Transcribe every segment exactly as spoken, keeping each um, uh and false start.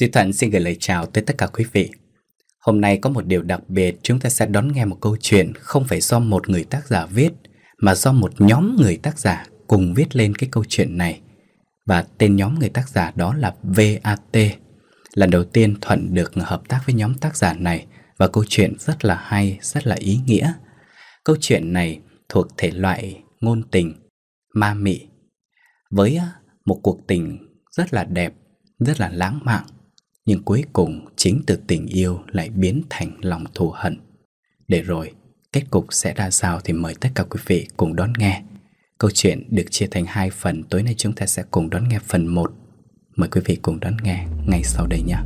Duy Thuận xin gửi lời chào tới tất cả quý vị. Hôm nay có một điều đặc biệt, chúng ta sẽ đón nghe một câu chuyện không phải do một người tác giả viết, mà do một nhóm người tác giả cùng viết lên cái câu chuyện này. Và tên nhóm người tác giả đó là vê a tê. Lần đầu tiên Thuận được hợp tác với nhóm tác giả này, và câu chuyện rất là hay, rất là ý nghĩa. Câu chuyện này thuộc thể loại ngôn tình, ma mị, với một cuộc tình rất là đẹp, rất là lãng mạn, nhưng cuối cùng chính từ tình yêu lại biến thành lòng thù hận. Để rồi kết cục sẽ ra sao thì mời tất cả quý vị cùng đón nghe. Câu chuyện được chia thành hai phần, tối nay chúng ta sẽ cùng đón nghe phần một. Mời quý vị cùng đón nghe ngay sau đây nhé.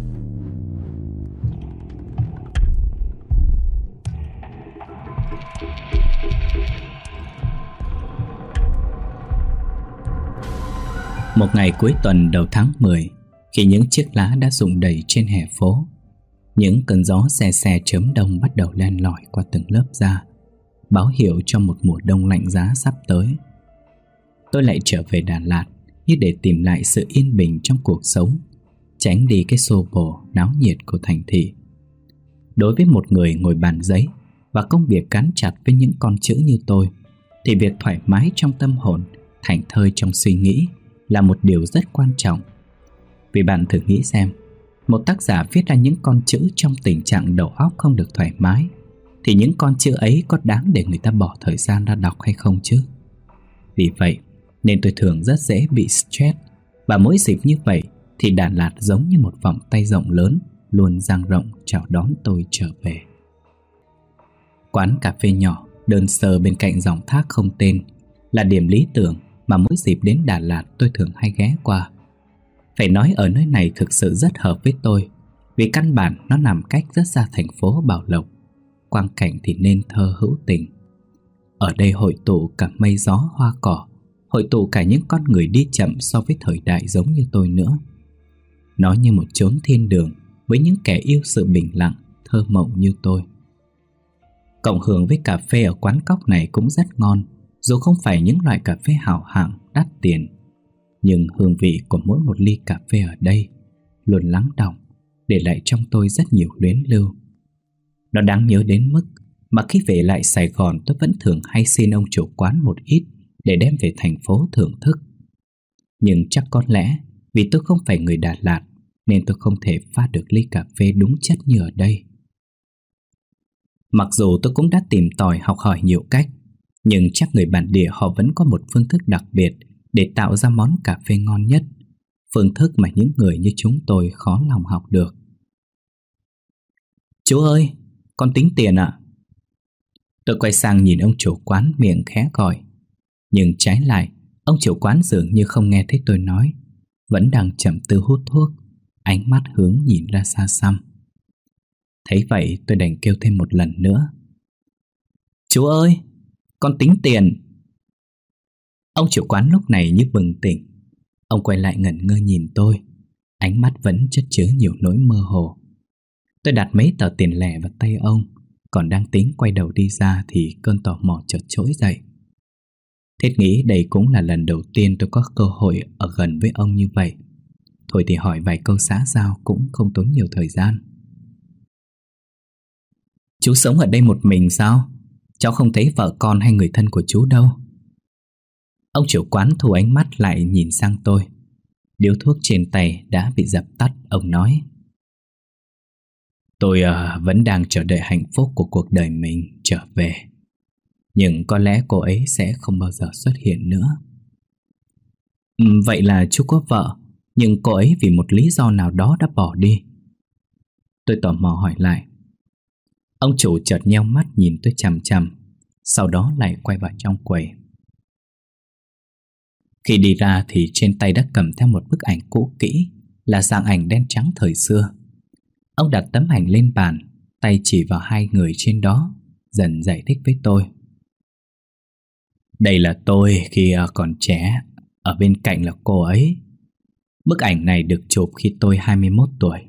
Một ngày cuối tuần đầu tháng mười, khi những chiếc lá đã rụng đầy trên hè phố, những cơn gió se se chớm đông bắt đầu len lỏi qua từng lớp da, báo hiệu cho một mùa đông lạnh giá sắp tới. Tôi lại trở về Đà Lạt như để tìm lại sự yên bình trong cuộc sống, tránh đi cái xô bồ náo nhiệt của thành thị. Đối với một người ngồi bàn giấy và công việc gắn chặt với những con chữ như tôi, thì việc thoải mái trong tâm hồn, thảnh thơi trong suy nghĩ là một điều rất quan trọng. Vì bạn thử nghĩ xem, một tác giả viết ra những con chữ trong tình trạng đầu óc không được thoải mái, thì những con chữ ấy có đáng để người ta bỏ thời gian ra đọc hay không chứ? Vì vậy nên tôi thường rất dễ bị stress, và mỗi dịp như vậy thì Đà Lạt giống như một vòng tay rộng lớn luôn dang rộng chào đón tôi trở về. Quán cà phê nhỏ đơn sơ bên cạnh dòng thác không tên là điểm lý tưởng mà mỗi dịp đến Đà Lạt tôi thường hay ghé qua. Phải nói ở nơi này thực sự rất hợp với tôi, vì căn bản nó nằm cách rất xa thành phố Bảo Lộc, quang cảnh thì nên thơ hữu tình. Ở đây hội tụ cả mây gió hoa cỏ, hội tụ cả những con người đi chậm so với thời đại giống như tôi nữa. Nó như một chốn thiên đường với những kẻ yêu sự bình lặng, thơ mộng như tôi. Cộng hưởng với cà phê ở quán cóc này cũng rất ngon, dù không phải những loại cà phê hào hạng, đắt tiền. Nhưng hương vị của mỗi một ly cà phê ở đây luôn lắng đọng, để lại trong tôi rất nhiều luyến lưu. Nó đáng nhớ đến mức mà khi về lại Sài Gòn tôi vẫn thường hay xin ông chủ quán một ít để đem về thành phố thưởng thức. Nhưng chắc có lẽ vì tôi không phải người Đà Lạt nên tôi không thể pha được ly cà phê đúng chất như ở đây. Mặc dù tôi cũng đã tìm tòi học hỏi nhiều cách, nhưng chắc người bản địa họ vẫn có một phương thức đặc biệt để tạo ra món cà phê ngon nhất, phương thức mà những người như chúng tôi khó lòng học được. Chú ơi, con tính tiền ạ. Tôi quay sang nhìn ông chủ quán miệng khẽ gọi, nhưng trái lại, ông chủ quán dường như không nghe thấy tôi nói, vẫn đang trầm tư hút thuốc, ánh mắt hướng nhìn ra xa xăm. Thấy vậy tôi đành kêu thêm một lần nữa. Chú ơi, con tính tiền. Ông chủ quán lúc này như bừng tỉnh. Ông quay lại ngẩn ngơ nhìn tôi, ánh mắt vẫn chất chứa nhiều nỗi mơ hồ. Tôi đặt mấy tờ tiền lẻ vào tay ông, còn đang tính quay đầu đi ra thì cơn tò mò chợt trỗi dậy. Thiết nghĩ đây cũng là lần đầu tiên tôi có cơ hội ở gần với ông như vậy. Thôi thì hỏi vài câu xã giao cũng không tốn nhiều thời gian. Chú sống ở đây một mình sao? Cháu không thấy vợ con hay người thân của chú đâu. Ông chủ quán thu ánh mắt lại nhìn sang tôi. Điếu thuốc trên tay đã bị dập tắt, ông nói. Tôi uh, vẫn đang chờ đợi hạnh phúc của cuộc đời mình trở về. Nhưng có lẽ cô ấy sẽ không bao giờ xuất hiện nữa. Ừ, vậy là chú có vợ, nhưng cô ấy vì một lý do nào đó đã bỏ đi. Tôi tò mò hỏi lại. Ông chủ chợt nheo mắt nhìn tôi chằm chằm, sau đó lại quay vào trong quầy. Khi đi ra thì trên tay đã cầm theo một bức ảnh cũ kỹ, là dạng ảnh đen trắng thời xưa. Ông đặt tấm ảnh lên bàn, tay chỉ vào hai người trên đó, dần giải thích với tôi. Đây là tôi khi còn trẻ, ở bên cạnh là cô ấy. Bức ảnh này được chụp khi tôi hai mươi mốt tuổi.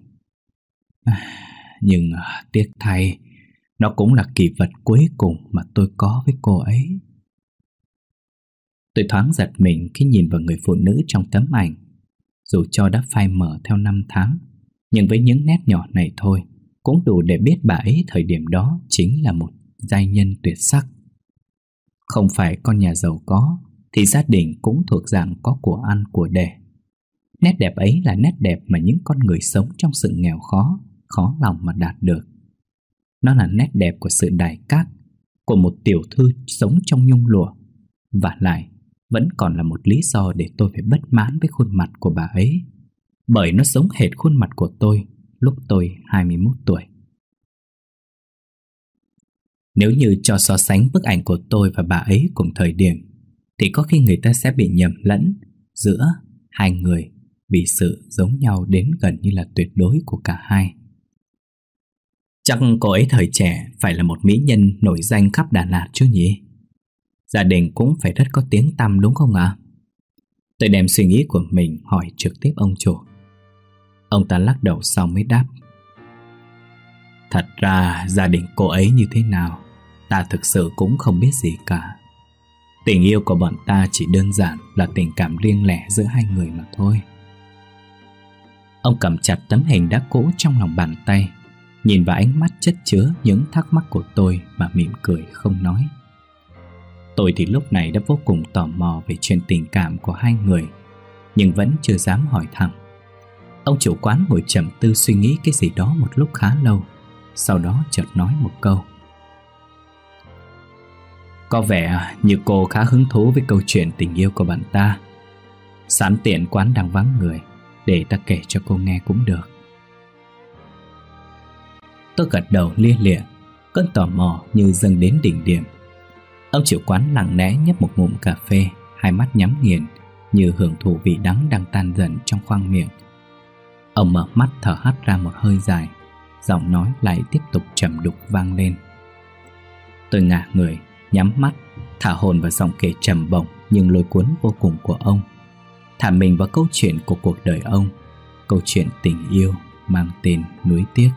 Nhưng tiếc thay, nó cũng là kỷ vật cuối cùng mà tôi có với cô ấy. Tôi thoáng giật mình khi nhìn vào người phụ nữ trong tấm ảnh. Dù cho đã phai mờ theo năm tháng, Nhưng với những nét nhỏ này thôi cũng đủ để biết bà ấy thời điểm đó chính là một giai nhân tuyệt sắc. Không phải con nhà giàu có thì gia đình cũng thuộc dạng có của ăn của để. Nét đẹp ấy là nét đẹp mà những con người sống trong sự nghèo khó khó lòng mà đạt được. Nó là nét đẹp của sự đài cát, của một tiểu thư sống trong nhung lụa. Và lại vẫn còn là một lý do để tôi phải bất mãn với khuôn mặt của bà ấy, bởi nó giống hệt khuôn mặt của tôi lúc tôi hai mươi mốt tuổi. Nếu như cho so sánh bức ảnh của tôi và bà ấy cùng thời điểm thì có khi người ta sẽ bị nhầm lẫn giữa hai người, vì sự giống nhau đến gần như là tuyệt đối của cả hai. Chắc cô ấy thời trẻ phải là một mỹ nhân nổi danh khắp Đà Lạt chứ nhỉ? Gia đình cũng phải rất có tiếng tăm đúng không ạ? Tôi đem suy nghĩ của mình hỏi trực tiếp ông chủ. Ông ta lắc đầu sau mới đáp: Thật ra gia đình cô ấy như thế nào ta thực sự cũng không biết gì cả. Tình yêu của bọn ta chỉ đơn giản là tình cảm riêng lẻ giữa hai người mà thôi. Ông cầm chặt tấm hình đã cũ trong lòng bàn tay, nhìn vào ánh mắt chất chứa những thắc mắc của tôi mà mỉm cười không nói. Tôi thì lúc này đã vô cùng tò mò về chuyện tình cảm của hai người, nhưng vẫn chưa dám hỏi thẳng. Ông chủ quán ngồi trầm tư suy nghĩ cái gì đó một lúc khá lâu, sau đó chợt nói một câu: Có vẻ như cô khá hứng thú với câu chuyện tình yêu của bạn ta. Sẵn tiện quán đang vắng người, để ta kể cho cô nghe cũng được. Tôi gật đầu lia lịa, cơn tò mò như dâng đến đỉnh điểm. Ông chủ quán lặng lẽ nhấp một ngụm cà phê, hai mắt nhắm nghiền như hưởng thụ vị đắng đang tan dần trong khoang miệng. Ông mở mắt thở hắt ra một hơi dài, giọng nói lại tiếp tục trầm đục vang lên. Tôi ngả người, nhắm mắt, thả hồn vào giọng kể trầm bổng nhưng lôi cuốn vô cùng của ông, thả mình vào câu chuyện của cuộc đời ông, câu chuyện tình yêu mang tên Nuối Tiếc.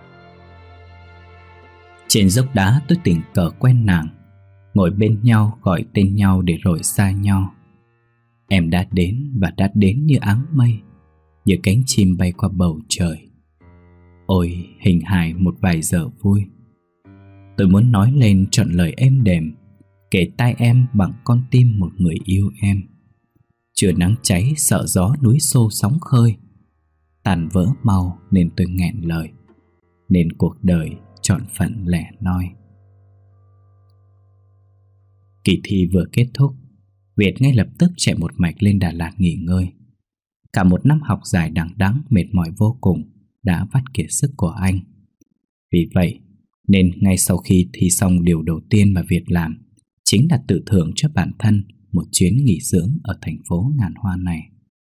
Trên dốc đá tôi tình cờ quen nàng, ngồi bên nhau gọi tên nhau để rồi xa nhau. Em đã đến và đã đến như áng mây, như cánh chim bay qua bầu trời. Ôi hình hài một vài giờ vui. Tôi muốn nói lên trọn lời êm đềm, kể tai em bằng con tim một người yêu em. Chưa nắng cháy sợ gió núi xô sóng khơi, tàn vỡ mau nên tôi nghẹn lời, nên cuộc đời trọn phận lẻ loi. Kỳ thi vừa kết thúc, Việt ngay lập tức chạy một mạch lên Đà Lạt nghỉ ngơi. Cả một năm học dài đằng đẵng mệt mỏi vô cùng đã vắt kiệt sức của anh. Vì vậy nên ngay sau khi thi xong, điều đầu tiên mà Việt làm chính là tự thưởng cho bản thân một chuyến nghỉ dưỡng ở thành phố ngàn hoa này.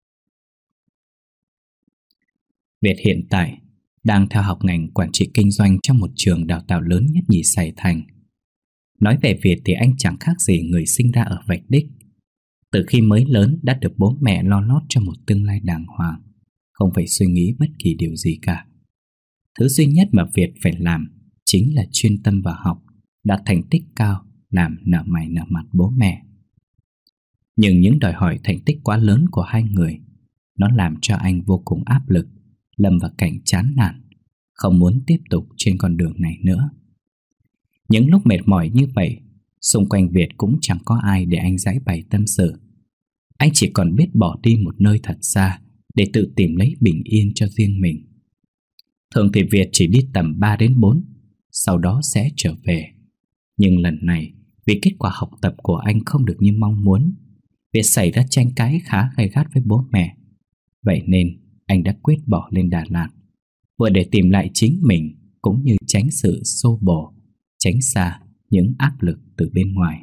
Việt hiện tại đang theo học ngành quản trị kinh doanh trong một trường đào tạo lớn nhất nhì Sài Thành. Nói về Việt thì anh chẳng khác gì người sinh ra ở vạch đích. Từ khi mới lớn đã được bố mẹ lo lót cho một tương lai đàng hoàng, không phải suy nghĩ bất kỳ điều gì cả. Thứ duy nhất mà Việt phải làm chính là chuyên tâm vào học, đạt thành tích cao, làm nở mày nở mặt bố mẹ. Nhưng những đòi hỏi thành tích quá lớn của hai người, nó làm cho anh vô cùng áp lực, lâm vào cảnh chán nản, không muốn tiếp tục trên con đường này nữa. Những lúc mệt mỏi như vậy, xung quanh Việt cũng chẳng có ai để anh giãi bày tâm sự. Anh chỉ còn biết bỏ đi một nơi thật xa để tự tìm lấy bình yên cho riêng mình. Thường thì Việt chỉ đi tầm ba đến bốn, sau đó sẽ trở về. Nhưng lần này, vì kết quả học tập của anh không được như mong muốn, Việt xảy ra tranh cãi khá gay gắt với bố mẹ. Vậy nên anh đã quyết bỏ lên Đà Lạt, vừa để tìm lại chính mình, cũng như tránh sự xô bồ, tránh xa những áp lực từ bên ngoài.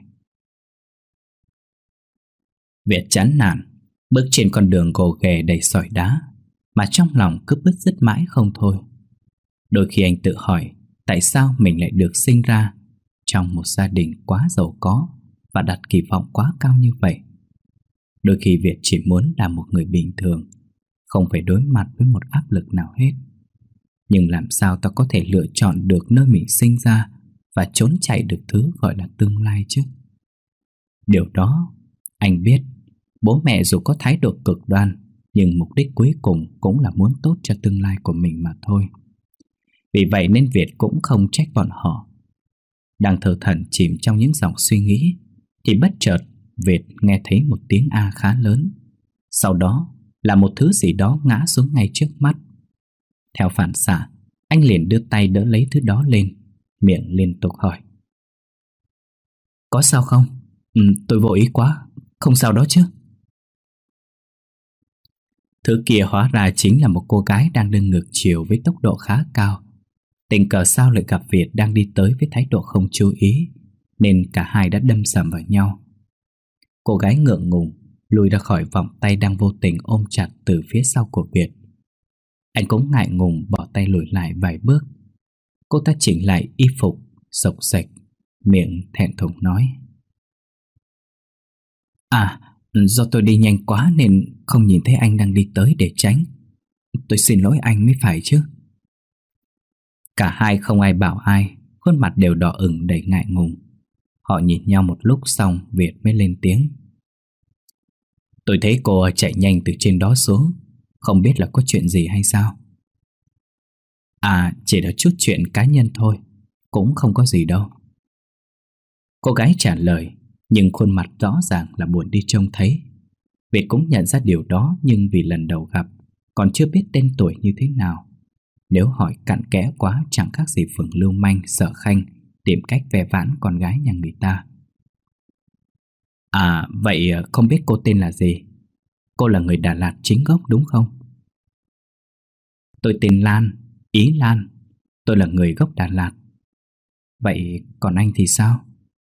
Việt chán nản, bước trên con đường gồ ghề đầy sỏi đá, mà trong lòng cứ bứt rứt mãi không thôi. Đôi khi anh tự hỏi tại sao mình lại được sinh ra trong một gia đình quá giàu có và đặt kỳ vọng quá cao như vậy. Đôi khi Việt chỉ muốn là một người bình thường, không phải đối mặt với một áp lực nào hết. Nhưng làm sao ta có thể lựa chọn được nơi mình sinh ra và trốn chạy được thứ gọi là tương lai chứ? Điều đó anh biết, bố mẹ dù có thái độ cực đoan nhưng mục đích cuối cùng cũng là muốn tốt cho tương lai của mình mà thôi. Vì vậy nên Việt cũng không trách bọn họ. Đang thờ thẫn chìm trong những dòng suy nghĩ thì bất chợt Việt nghe thấy một tiếng A khá lớn. Sau đó là một thứ gì đó ngã xuống ngay trước mắt. Theo phản xạ, anh liền đưa tay đỡ lấy thứ đó lên, miệng liên tục hỏi: "Có sao không? Ừ, tôi vô ý quá, không sao đó chứ?" Thứ kia hóa ra chính là một cô gái đang đứng ngược chiều với tốc độ khá cao. Tình cờ sao lại gặp Việt đang đi tới với thái độ không chú ý, nên cả hai đã đâm sầm vào nhau. Cô gái ngượng ngùng lùi ra khỏi vòng tay đang vô tình ôm chặt từ phía sau của Việt. Anh cũng ngại ngùng bỏ tay lùi lại vài bước. Cô ta chỉnh lại y phục xộc xệch, miệng thẹn thùng nói: "À, do tôi đi nhanh quá nên không nhìn thấy anh đang đi tới để tránh. Tôi xin lỗi anh mới phải chứ." Cả hai không ai bảo ai, khuôn mặt đều đỏ ửng đầy ngại ngùng. Họ nhìn nhau một lúc xong Việt mới lên tiếng: "Tôi thấy cô chạy nhanh từ trên đó xuống, không biết là có chuyện gì hay sao?" "À, chỉ là chút chuyện cá nhân thôi, cũng không có gì đâu." Cô gái trả lời, nhưng khuôn mặt rõ ràng là buồn đi trông thấy. Việt cũng nhận ra điều đó, nhưng vì lần đầu gặp, còn chưa biết tên tuổi như thế nào. Nếu hỏi cặn kẽ quá chẳng khác gì phường lưu manh sợ khanh tìm cách ve vãn con gái nhà người ta. "À, vậy không biết cô tên là gì? Cô là người Đà Lạt chính gốc đúng không?" "Tôi tên Lan, Ý Lan. Tôi là người gốc Đà Lạt. Vậy còn anh thì sao?"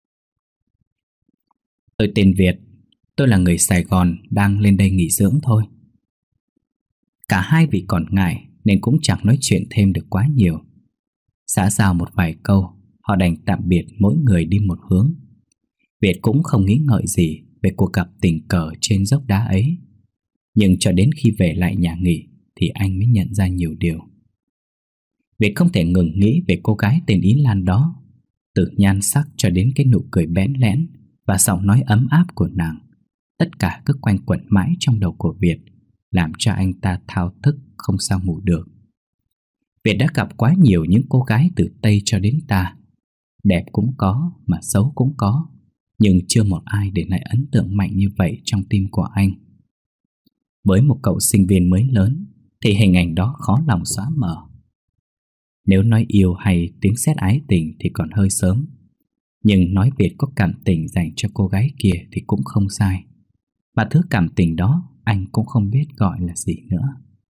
"Tôi tên Việt. Tôi là người Sài Gòn, đang lên đây nghỉ dưỡng thôi." Cả hai vì còn ngại nên cũng chẳng nói chuyện thêm được quá nhiều. Xã giao một vài câu, họ đành tạm biệt, mỗi người đi một hướng. Việt cũng không nghĩ ngợi gì về cuộc gặp tình cờ trên dốc đá ấy. Nhưng cho đến khi về lại nhà nghỉ thì anh mới nhận ra nhiều điều. Việt không thể ngừng nghĩ về cô gái tên Ý Lan đó. Từ nhan sắc cho đến cái nụ cười bẽn lẽn và giọng nói ấm áp của nàng, tất cả cứ quanh quẩn mãi trong đầu của Việt, làm cho anh ta thao thức không sao ngủ được. Việt đã gặp quá nhiều những cô gái từ Tây cho đến ta. Đẹp cũng có mà xấu cũng có, nhưng chưa một ai để lại ấn tượng mạnh như vậy trong tim của anh. Với một cậu sinh viên mới lớn thì hình ảnh đó khó lòng xóa mờ. Nếu nói yêu hay tiếng sét ái tình thì còn hơi sớm, nhưng nói Việt có cảm tình dành cho cô gái kia thì cũng không sai. Và thứ cảm tình đó anh cũng không biết gọi là gì nữa.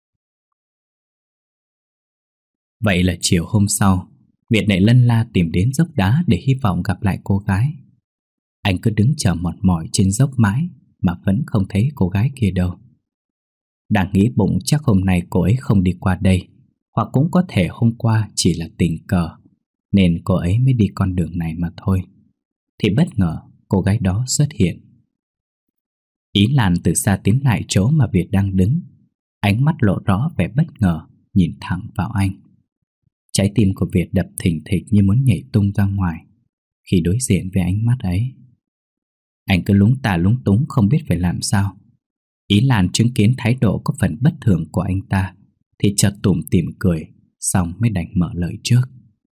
Vậy là chiều hôm sau, Việt lại lân la tìm đến dốc đá để hy vọng gặp lại cô gái. Anh cứ đứng chờ mòn mỏi trên dốc mãi mà vẫn không thấy cô gái kia đâu. Đang nghĩ bụng chắc hôm nay cô ấy không đi qua đây, hoặc cũng có thể hôm qua chỉ là tình cờ nên cô ấy mới đi con đường này mà thôi, thì bất ngờ cô gái đó xuất hiện. Ý Lan từ xa tiến lại chỗ mà Việt đang đứng, ánh mắt lộ rõ vẻ bất ngờ, nhìn thẳng vào anh. Trái tim của Việt đập thình thịch như muốn nhảy tung ra ngoài khi đối diện với ánh mắt ấy. Anh cứ lúng tà lúng túng không biết phải làm sao. Ý Lan chứng kiến thái độ có phần bất thường của anh ta thì chợt tủm tỉm cười, xong mới đành mở lời trước.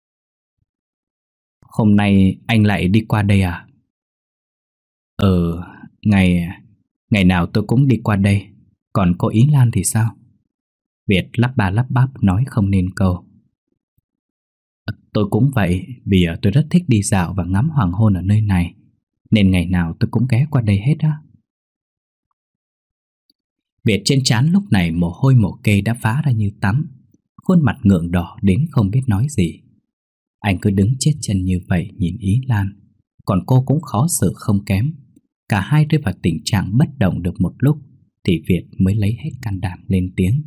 "Hôm nay anh lại đi qua đây à?" "Ừ, ngày ngày nào tôi cũng đi qua đây. Còn cô Ý Lan thì sao?" Việt lắp ba lắp bắp nói không nên câu. "Tôi cũng vậy, vì tôi rất thích đi dạo và ngắm hoàng hôn ở nơi này, nên ngày nào tôi cũng ghé qua đây hết á." Việt trên trán lúc này mồ hôi mồ kê đã vã ra như tắm, khuôn mặt ngượng đỏ đến không biết nói gì. Anh cứ đứng chết chân như vậy nhìn Ý Lan, còn cô cũng khó xử không kém. Cả hai rơi vào tình trạng bất động được một lúc thì Việt mới lấy hết can đảm lên tiếng.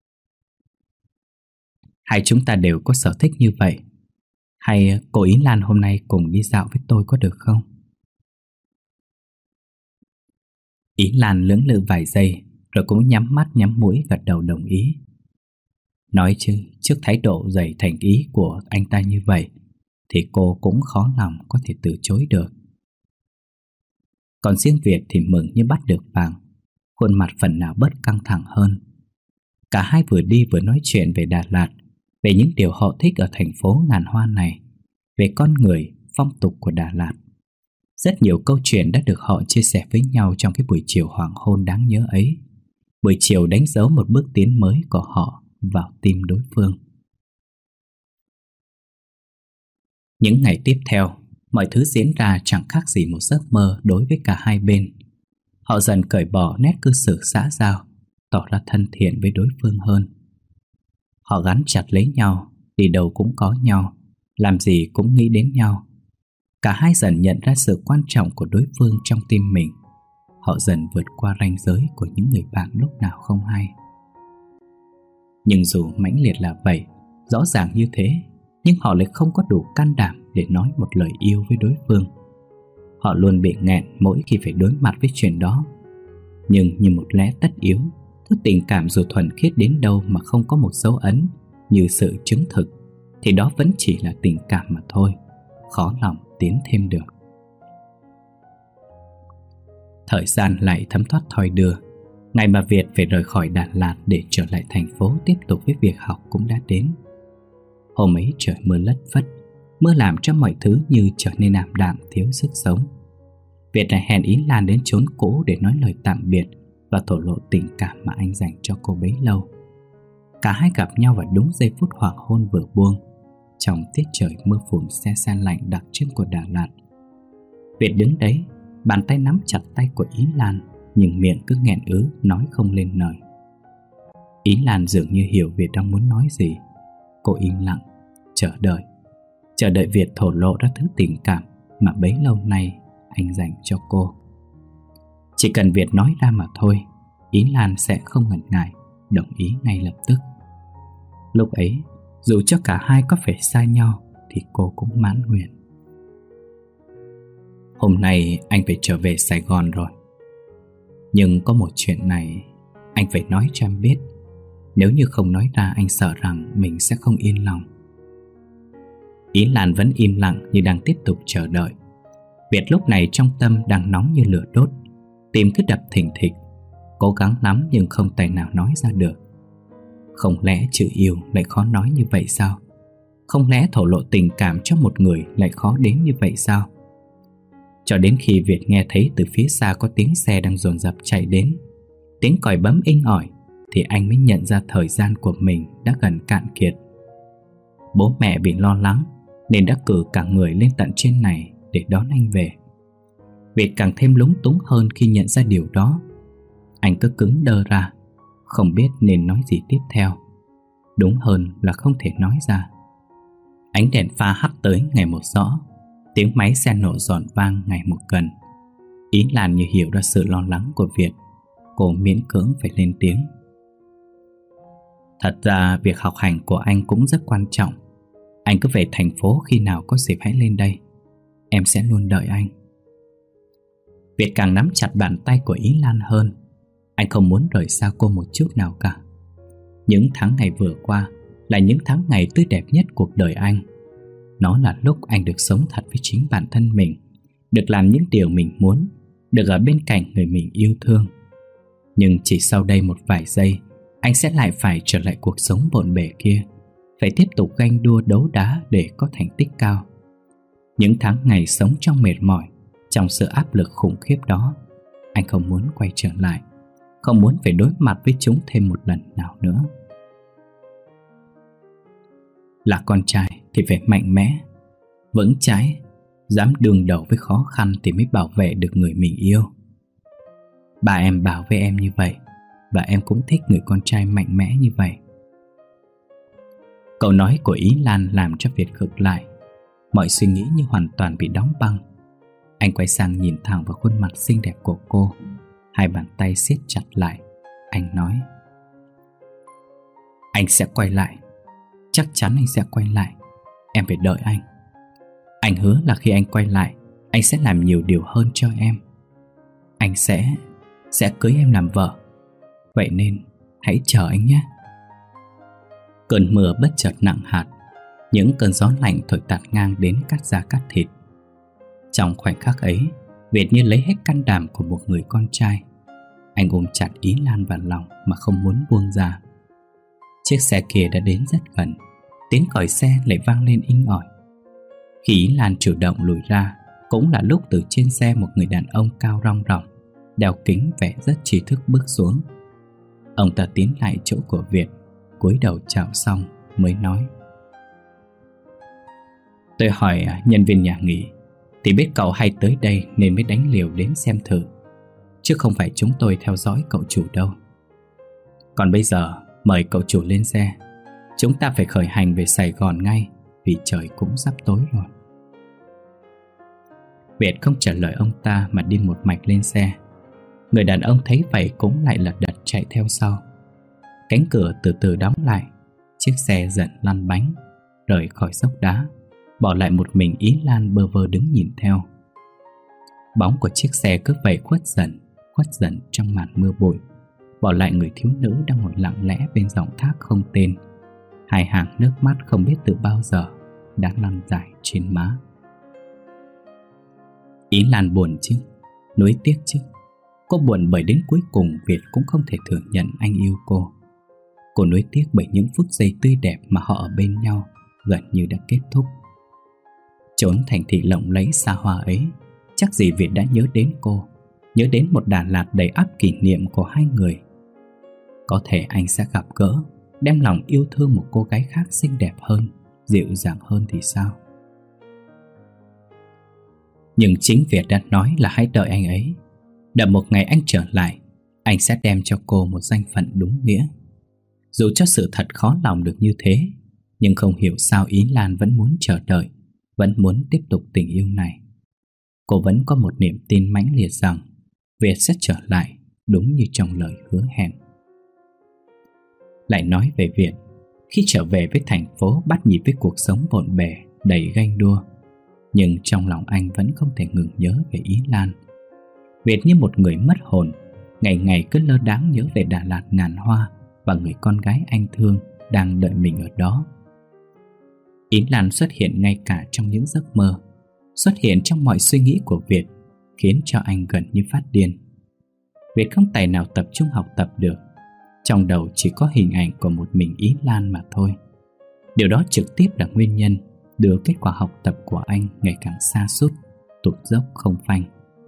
"Hai chúng ta đều có sở thích như vậy. Hay cô Ý Lan hôm nay cùng đi dạo với tôi có được không?" Ý Lan lưỡng lự vài giây rồi cũng nhắm mắt nhắm mũi gật đầu đồng ý. Nói chứ trước thái độ dày thành ý của anh ta như vậy thì cô cũng khó lòng có thể từ chối được. Còn riêng Việt thì mừng như bắt được vàng. khuôn mặt phần nào bớt căng thẳng hơn. Cả hai vừa đi vừa nói chuyện về Đà Lạt, về những điều họ thích ở thành phố ngàn hoa này, về con người, phong tục của Đà Lạt. Rất nhiều câu chuyện đã được họ chia sẻ với nhau trong cái buổi chiều hoàng hôn đáng nhớ ấy. Buổi chiều đánh dấu một bước tiến mới của họ vào tim đối phương. Những ngày tiếp theo, mọi thứ diễn ra chẳng khác gì một giấc mơ đối với cả hai bên. Họ dần cởi bỏ nét cư xử xã giao, tỏ ra thân thiện với đối phương hơn. Họ gắn chặt lấy nhau, đi đâu cũng có nhau, làm gì cũng nghĩ đến nhau. Cả hai dần nhận ra sự quan trọng của đối phương trong tim mình. Họ dần vượt qua ranh giới của những người bạn lúc nào không hay. Nhưng dù mãnh liệt là vậy, rõ ràng như thế, nhưng họ lại không có đủ can đảm để nói một lời yêu với đối phương. Họ luôn bị nghẹn mỗi khi phải đối mặt với chuyện đó. Nhưng như một lẽ tất yếu, thứ tình cảm dù thuần khiết đến đâu mà không có một dấu ấn như sự chứng thực, thì đó vẫn chỉ là tình cảm mà thôi, khó lòng tiến thêm được. Thời gian lại thấm thoát thoi đưa. Ngày mà Việt phải rời khỏi Đà Lạt để trở lại thành phố tiếp tục với việc học cũng đã đến. Hôm ấy trời mưa lất phất, mưa làm cho mọi thứ như trở nên ảm đạm thiếu sức sống. Việt lại hẹn Ý Lan đến chốn cũ để nói lời tạm biệt và thổ lộ tình cảm mà anh dành cho cô bấy lâu. Cả hai gặp nhau vào đúng giây phút hoàng hôn vừa buông, trong tiết trời mưa phùn se se lạnh đặc trưng của Đà Lạt. Việt đứng đấy, bàn tay nắm chặt tay của Ý Lan, nhưng miệng cứ nghẹn ứ nói không lên lời. Ý Lan dường như hiểu Việt đang muốn nói gì. Cô im lặng, chờ đợi, chờ đợi Việt thổ lộ ra thứ tình cảm mà bấy lâu nay anh dành cho cô. Chỉ cần Việt nói ra mà thôi, Ý Lan sẽ không ngần ngại, đồng ý ngay lập tức. Lúc ấy, dù cho cả hai có phải xa nhau thì cô cũng mãn nguyện. Hôm nay anh phải trở về Sài Gòn rồi. Nhưng có một chuyện này anh phải nói cho em biết. Nếu như không nói ra anh sợ rằng mình sẽ không yên lòng. Ý Lan vẫn im lặng như đang tiếp tục chờ đợi. Việt lúc này trong tâm đang nóng như lửa đốt, tim cứ đập thình thịch. Cố gắng lắm nhưng không tài nào nói ra được. Không lẽ chữ yêu lại khó nói như vậy sao? Không lẽ thổ lộ tình cảm cho một người lại khó đến như vậy sao? Cho đến khi Việt nghe thấy từ phía xa có tiếng xe đang dồn dập chạy đến, tiếng còi bấm inh ỏi, thì anh mới nhận ra thời gian của mình đã gần cạn kiệt. Bố mẹ vì lo lắng nên đã cử cả người lên tận trên này để đón anh về. Việt càng thêm lúng túng hơn khi nhận ra điều đó. Anh cứ cứng đơ ra, không biết nên nói gì tiếp theo. Đúng hơn là không thể nói ra. Ánh đèn pha hắt tới ngày một rõ, tiếng máy xe nổ giòn vang ngày một gần. Ý Lan như hiểu ra sự lo lắng của Việt. Cô miễn cưỡng phải lên tiếng. Thật ra việc học hành của anh cũng rất quan trọng. Anh cứ về thành phố khi nào có dịp hãy lên đây. Em sẽ luôn đợi anh. Việt càng nắm chặt bàn tay của Ý Lan hơn. Anh không muốn rời xa cô một chút nào cả. Những tháng ngày vừa qua là những tháng ngày tươi đẹp nhất cuộc đời anh. Nó là lúc anh được sống thật với chính bản thân mình, được làm những điều mình muốn, được ở bên cạnh người mình yêu thương. Nhưng chỉ sau đây một vài giây, anh sẽ lại phải trở lại cuộc sống bộn bề kia, phải tiếp tục ganh đua đấu đá để có thành tích cao. Những tháng ngày sống trong mệt mỏi, trong sự áp lực khủng khiếp đó, anh không muốn quay trở lại, không muốn phải đối mặt với chúng thêm một lần nào nữa. Là con trai thì phải mạnh mẽ, vững chãi, dám đương đầu với khó khăn thì mới bảo vệ được người mình yêu. Bà em bảo với em như vậy, và em cũng thích người con trai mạnh mẽ như vậy. Câu nói của Ý Lan làm cho Việt khựng lại. Mọi suy nghĩ như hoàn toàn bị đóng băng. Anh quay sang nhìn thẳng vào khuôn mặt xinh đẹp của cô. Hai bàn tay siết chặt lại. Anh nói: Anh sẽ quay lại. Chắc chắn anh sẽ quay lại. Em phải đợi anh. Anh hứa là khi anh quay lại, anh sẽ làm nhiều điều hơn cho em. Anh sẽ Sẽ cưới em làm vợ. Vậy nên hãy chờ anh nhé. Cơn mưa bất chợt nặng hạt. Những cơn gió lạnh thổi tạt ngang đến cắt da cắt thịt. Trong khoảnh khắc ấy, Việt như lấy hết can đảm của một người con trai. Anh ôm chặt Ý Lan vào lòng mà không muốn buông ra. Chiếc xe kia đã đến rất gần. Tiếng còi xe lại vang lên inh ỏi. Khi Ý Lan chủ động lùi ra, cũng là lúc từ trên xe một người đàn ông cao rong ròng, đeo kính vẻ rất trí thức bước xuống. Ông ta tiến lại chỗ của Việt, cúi đầu chào xong mới nói: "Tôi hỏi nhân viên nhà nghỉ thì biết cậu hay tới đây nên mới đánh liều đến xem thử, chứ không phải chúng tôi theo dõi cậu chủ đâu. Còn bây giờ mời cậu chủ lên xe. Chúng ta phải khởi hành về Sài Gòn ngay, vì trời cũng sắp tối rồi." Việt không trả lời ông ta mà đi một mạch lên xe. Người đàn ông thấy vậy cũng lại lật đật chạy theo sau. Cánh cửa từ từ đóng lại. Chiếc xe dần lăn bánh rời khỏi dốc đá, bỏ lại một mình Ý Lan bơ vơ đứng nhìn theo. Bóng của chiếc xe cứ vậy khuất dần, khuất dần trong màn mưa bụi, bỏ lại người thiếu nữ đang ngồi lặng lẽ bên dòng thác không tên. Hai hàng nước mắt không biết từ bao giờ đã lăn dài trên má. Ý Lan buồn chứ, nuối tiếc chứ. Cô buồn bởi đến cuối cùng Việt cũng không thể thừa nhận anh yêu cô. Cô nuối tiếc bởi những phút giây tươi đẹp mà họ ở bên nhau gần như đã kết thúc. Trốn thành thị lộng lẫy xa hoa ấy, chắc gì Việt đã nhớ đến cô, nhớ đến một Đà Lạt đầy ắp kỷ niệm của hai người. Có thể anh sẽ gặp gỡ, đem lòng yêu thương một cô gái khác xinh đẹp hơn, dịu dàng hơn thì sao? Nhưng chính Việt đã nói là hãy đợi anh ấy. Đợi một ngày anh trở lại, anh sẽ đem cho cô một danh phận đúng nghĩa. Dù cho sự thật khó lòng được như thế, nhưng không hiểu sao Ý Lan vẫn muốn chờ đợi, vẫn muốn tiếp tục tình yêu này. Cô vẫn có một niềm tin mãnh liệt rằng Việt sẽ trở lại đúng như trong lời hứa hẹn. Lại nói về Việt, khi trở về với thành phố bắt nhịp với cuộc sống bộn bề đầy ganh đua, nhưng trong lòng anh vẫn không thể ngừng nhớ về Ý Lan. Việt như một người mất hồn, ngày ngày cứ lơ đãng nhớ về Đà Lạt ngàn hoa và người con gái anh thương đang đợi mình ở đó. Ý Lan xuất hiện ngay cả trong những giấc mơ, xuất hiện trong mọi suy nghĩ của Việt, khiến cho anh gần như phát điên. Việt không tài nào tập trung học tập được. Trong đầu chỉ có hình ảnh của một mình Ý Lan mà thôi. Điều đó trực tiếp là nguyên nhân đưa kết quả học tập của anh ngày càng sa sút, tụt dốc không phanh.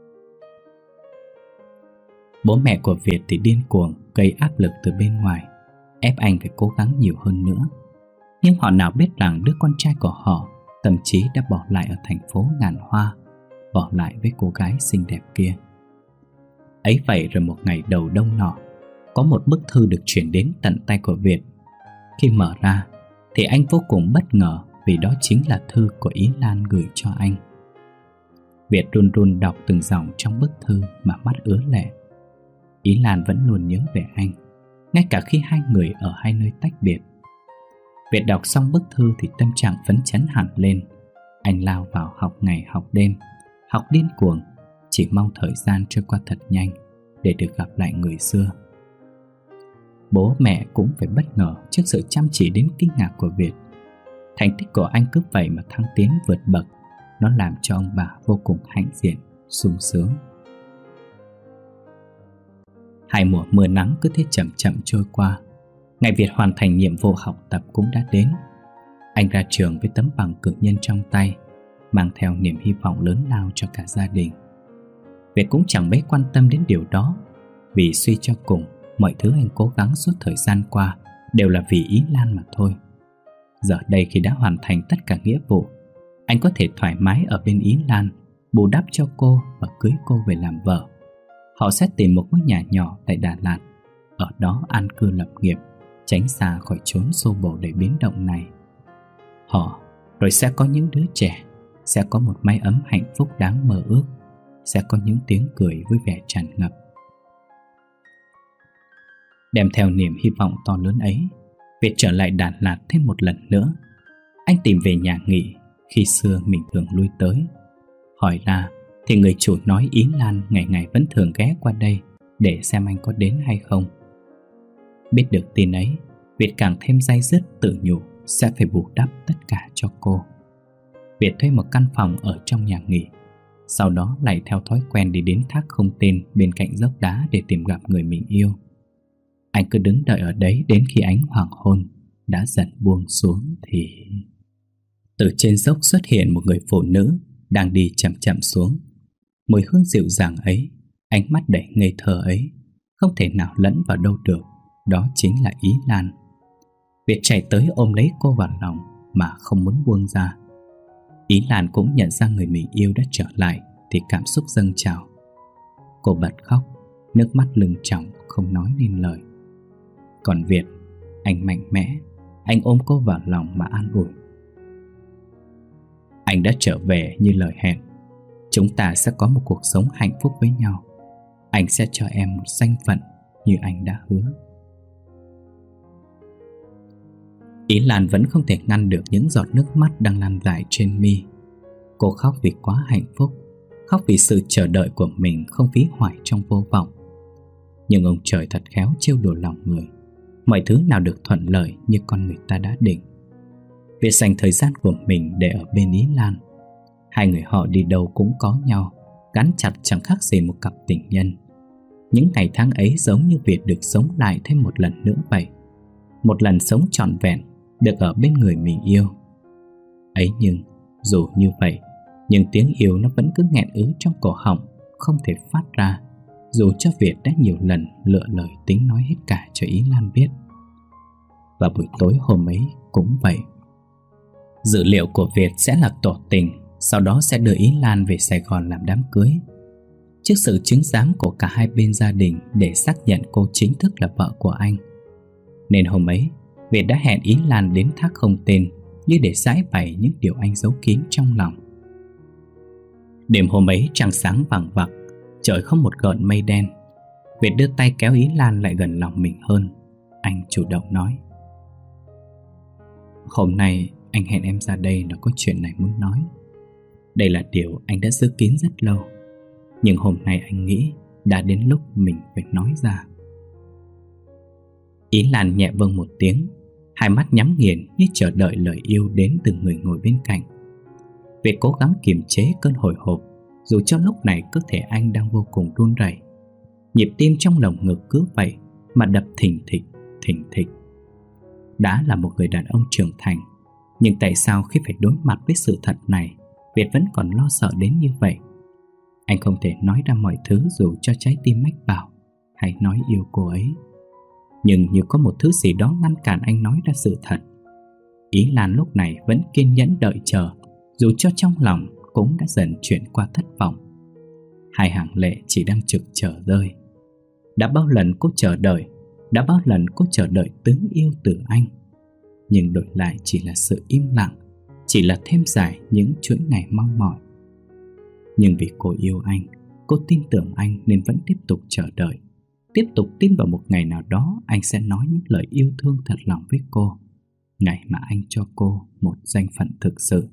Bố mẹ của Việt thì điên cuồng gây áp lực từ bên ngoài, ép anh phải cố gắng nhiều hơn nữa. Nhưng họ nào biết rằng đứa con trai của họ thậm chí đã bỏ lại ở thành phố ngàn hoa, bỏ lại với cô gái xinh đẹp kia. Ấy vậy rồi một ngày đầu đông nọ, có một bức thư được chuyển đến tận tay của Việt. Khi mở ra thì anh vô cùng bất ngờ, vì đó chính là thư của Ý Lan gửi cho anh. Việt run run đọc từng dòng trong bức thư mà mắt ứa lệ. Ý Lan vẫn luôn nhớ về anh, ngay cả khi hai người ở hai nơi tách biệt. Việt đọc xong bức thư thì tâm trạng phấn chấn hẳn lên. Anh lao vào học ngày học đêm, học điên cuồng, chỉ mong thời gian trôi qua thật nhanh để được gặp lại người xưa. Bố mẹ cũng phải bất ngờ trước sự chăm chỉ đến kinh ngạc của Việt. Thành tích của anh cứ vậy mà thăng tiến vượt bậc, nó làm cho ông bà vô cùng hãnh diện, sung sướng. Hai mùa mưa nắng cứ thế chậm chậm trôi qua. Ngày Việt hoàn thành nhiệm vụ học tập cũng đã đến. Anh ra trường với tấm bằng cử nhân trong tay, mang theo niềm hy vọng lớn lao cho cả gia đình. Việt cũng chẳng mấy quan tâm đến điều đó, vì suy cho cùng, mọi thứ anh cố gắng suốt thời gian qua đều là vì Ý Lan mà thôi. Giờ đây khi đã hoàn thành tất cả nghĩa vụ, anh có thể thoải mái ở bên Ý Lan, bù đắp cho cô và cưới cô về làm vợ. Họ sẽ tìm một ngôi nhà nhỏ tại Đà Lạt, ở đó an cư lập nghiệp, tránh xa khỏi chốn xô bồ đầy biến động này. Họ rồi sẽ có những đứa trẻ, sẽ có một mái ấm hạnh phúc đáng mơ ước, sẽ có những tiếng cười vui vẻ tràn ngập. Đem theo niềm hy vọng to lớn ấy, Việt trở lại Đà Lạt thêm một lần nữa. Anh tìm về nhà nghỉ khi xưa mình thường lui tới. Hỏi ra thì người chủ nói Ý Lan ngày ngày vẫn thường ghé qua đây để xem anh có đến hay không. Biết được tin ấy, Việt càng thêm day dứt, tự nhủ sẽ phải bù đắp tất cả cho cô. Việt thuê một căn phòng ở trong nhà nghỉ, Sau đó lại theo thói quen đi đến thác không tên bên cạnh dốc đá để tìm gặp người mình yêu. Anh cứ đứng đợi ở đấy đến khi ánh hoàng hôn đã dần buông xuống thì... Từ trên dốc xuất hiện một người phụ nữ đang đi chậm chậm xuống. Mùi hương dịu dàng ấy, ánh mắt đầy ngây thơ ấy, không thể nào lẫn vào đâu được. Đó chính là Ý Lan. Việt chạy tới ôm lấy cô vào lòng mà không muốn buông ra. Ý Lan cũng nhận ra người mình yêu đã trở lại thì cảm xúc dâng trào. Cô bật khóc, nước mắt lưng tròng không nói nên lời. Còn Việt, anh mạnh mẽ, anh ôm cô vào lòng mà an ủi. Anh đã trở về như lời hẹn. Chúng ta sẽ có một cuộc sống hạnh phúc với nhau. Anh sẽ cho em một danh phận như anh đã hứa. Ý Lan vẫn không thể ngăn được những giọt nước mắt đang lan dài trên mi. Cô khóc vì quá hạnh phúc, khóc vì sự chờ đợi của mình không phí hoài trong vô vọng. Nhưng ông trời thật khéo trêu đùa lòng người. Mọi thứ nào được thuận lợi như con người ta đã định. Việc dành thời gian của mình để ở bên Ý Lan. Hai người họ đi đâu cũng có nhau, gắn chặt chẳng khác gì một cặp tình nhân. Những ngày tháng ấy giống như Việt được sống lại thêm một lần nữa vậy. Một lần sống trọn vẹn, được ở bên người mình yêu. Ấy nhưng, dù như vậy, nhưng tiếng yêu nó vẫn cứ nghẹn ứ trong cổ họng, không thể phát ra. Dù cho Việt đã nhiều lần lựa lời tính nói hết cả cho Ý Lan biết. Và buổi tối hôm ấy cũng vậy. Dự liệu của Việt sẽ là tỏ tình, sau đó sẽ đưa Ý Lan về Sài Gòn làm đám cưới. Trước sự chứng giám của cả hai bên gia đình để xác nhận cô chính thức là vợ của anh, nên hôm ấy Việt đã hẹn Ý Lan đến thác không tên như để giải bày những điều anh giấu kín trong lòng. Đêm hôm ấy trăng sáng vằng vặc, trời không một gợn mây đen. Việt đưa tay kéo Ý Lan lại gần lòng mình hơn. Anh chủ động nói: Hôm nay anh hẹn em ra đây là có chuyện này muốn nói. Đây là điều anh đã giữ kín rất lâu, nhưng hôm nay anh nghĩ đã đến lúc mình phải nói ra. Ý Lan nhẹ vâng một tiếng, hai mắt nhắm nghiền như chờ đợi lời yêu đến từ người ngồi bên cạnh. Việt cố gắng kiềm chế cơn hồi hộp, dù cho lúc này cơ thể anh đang vô cùng run rẩy. Nhịp tim trong lồng ngực cứ vậy mà đập thình thịch, thình thịch. Đã là một người đàn ông trưởng thành, nhưng tại sao khi phải đối mặt với sự thật này, Việt vẫn còn lo sợ đến như vậy? Anh không thể nói ra mọi thứ dù cho trái tim mách bảo hãy nói yêu cô ấy. Nhưng như có một thứ gì đó ngăn cản anh nói ra sự thật. Ý Lan lúc này vẫn kiên nhẫn đợi chờ, dù cho trong lòng cũng đã dần chuyển qua thất vọng. Hai hàng lệ chỉ đang trực chờ rơi. Đã bao lần cô chờ đợi, đã bao lần cô chờ đợi tiếng yêu từ anh, nhưng đổi lại chỉ là sự im lặng, chỉ là thêm dài những chuỗi ngày mong mỏi. Nhưng vì cô yêu anh, cô tin tưởng anh nên vẫn tiếp tục chờ đợi, tiếp tục tin vào một ngày nào đó anh sẽ nói những lời yêu thương thật lòng với cô, ngày mà anh cho cô một danh phận thực sự.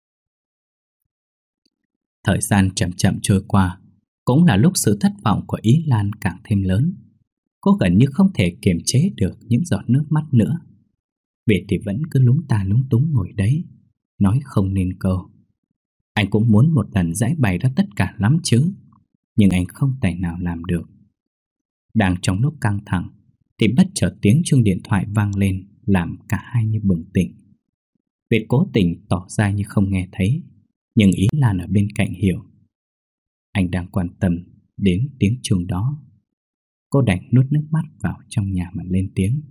Thời gian chậm chậm trôi qua, cũng là lúc sự thất vọng của Ý Lan càng thêm lớn. Cô gần như không thể kiềm chế được những giọt nước mắt nữa. Việt thì vẫn cứ lúng ta lúng túng ngồi đấy, nói không nên câu. Anh cũng muốn một lần giải bày ra tất cả lắm chứ, nhưng anh không tài nào làm được. Đang trong lúc căng thẳng thì bất chợt tiếng chuông điện thoại vang lên, làm cả hai như bừng tỉnh. Việt cố tình tỏ ra như không nghe thấy, nhưng Ý Lan ở bên cạnh hiểu anh đang quan tâm đến tiếng chuông đó. Cô đành nuốt nước mắt vào trong nhà mà lên tiếng: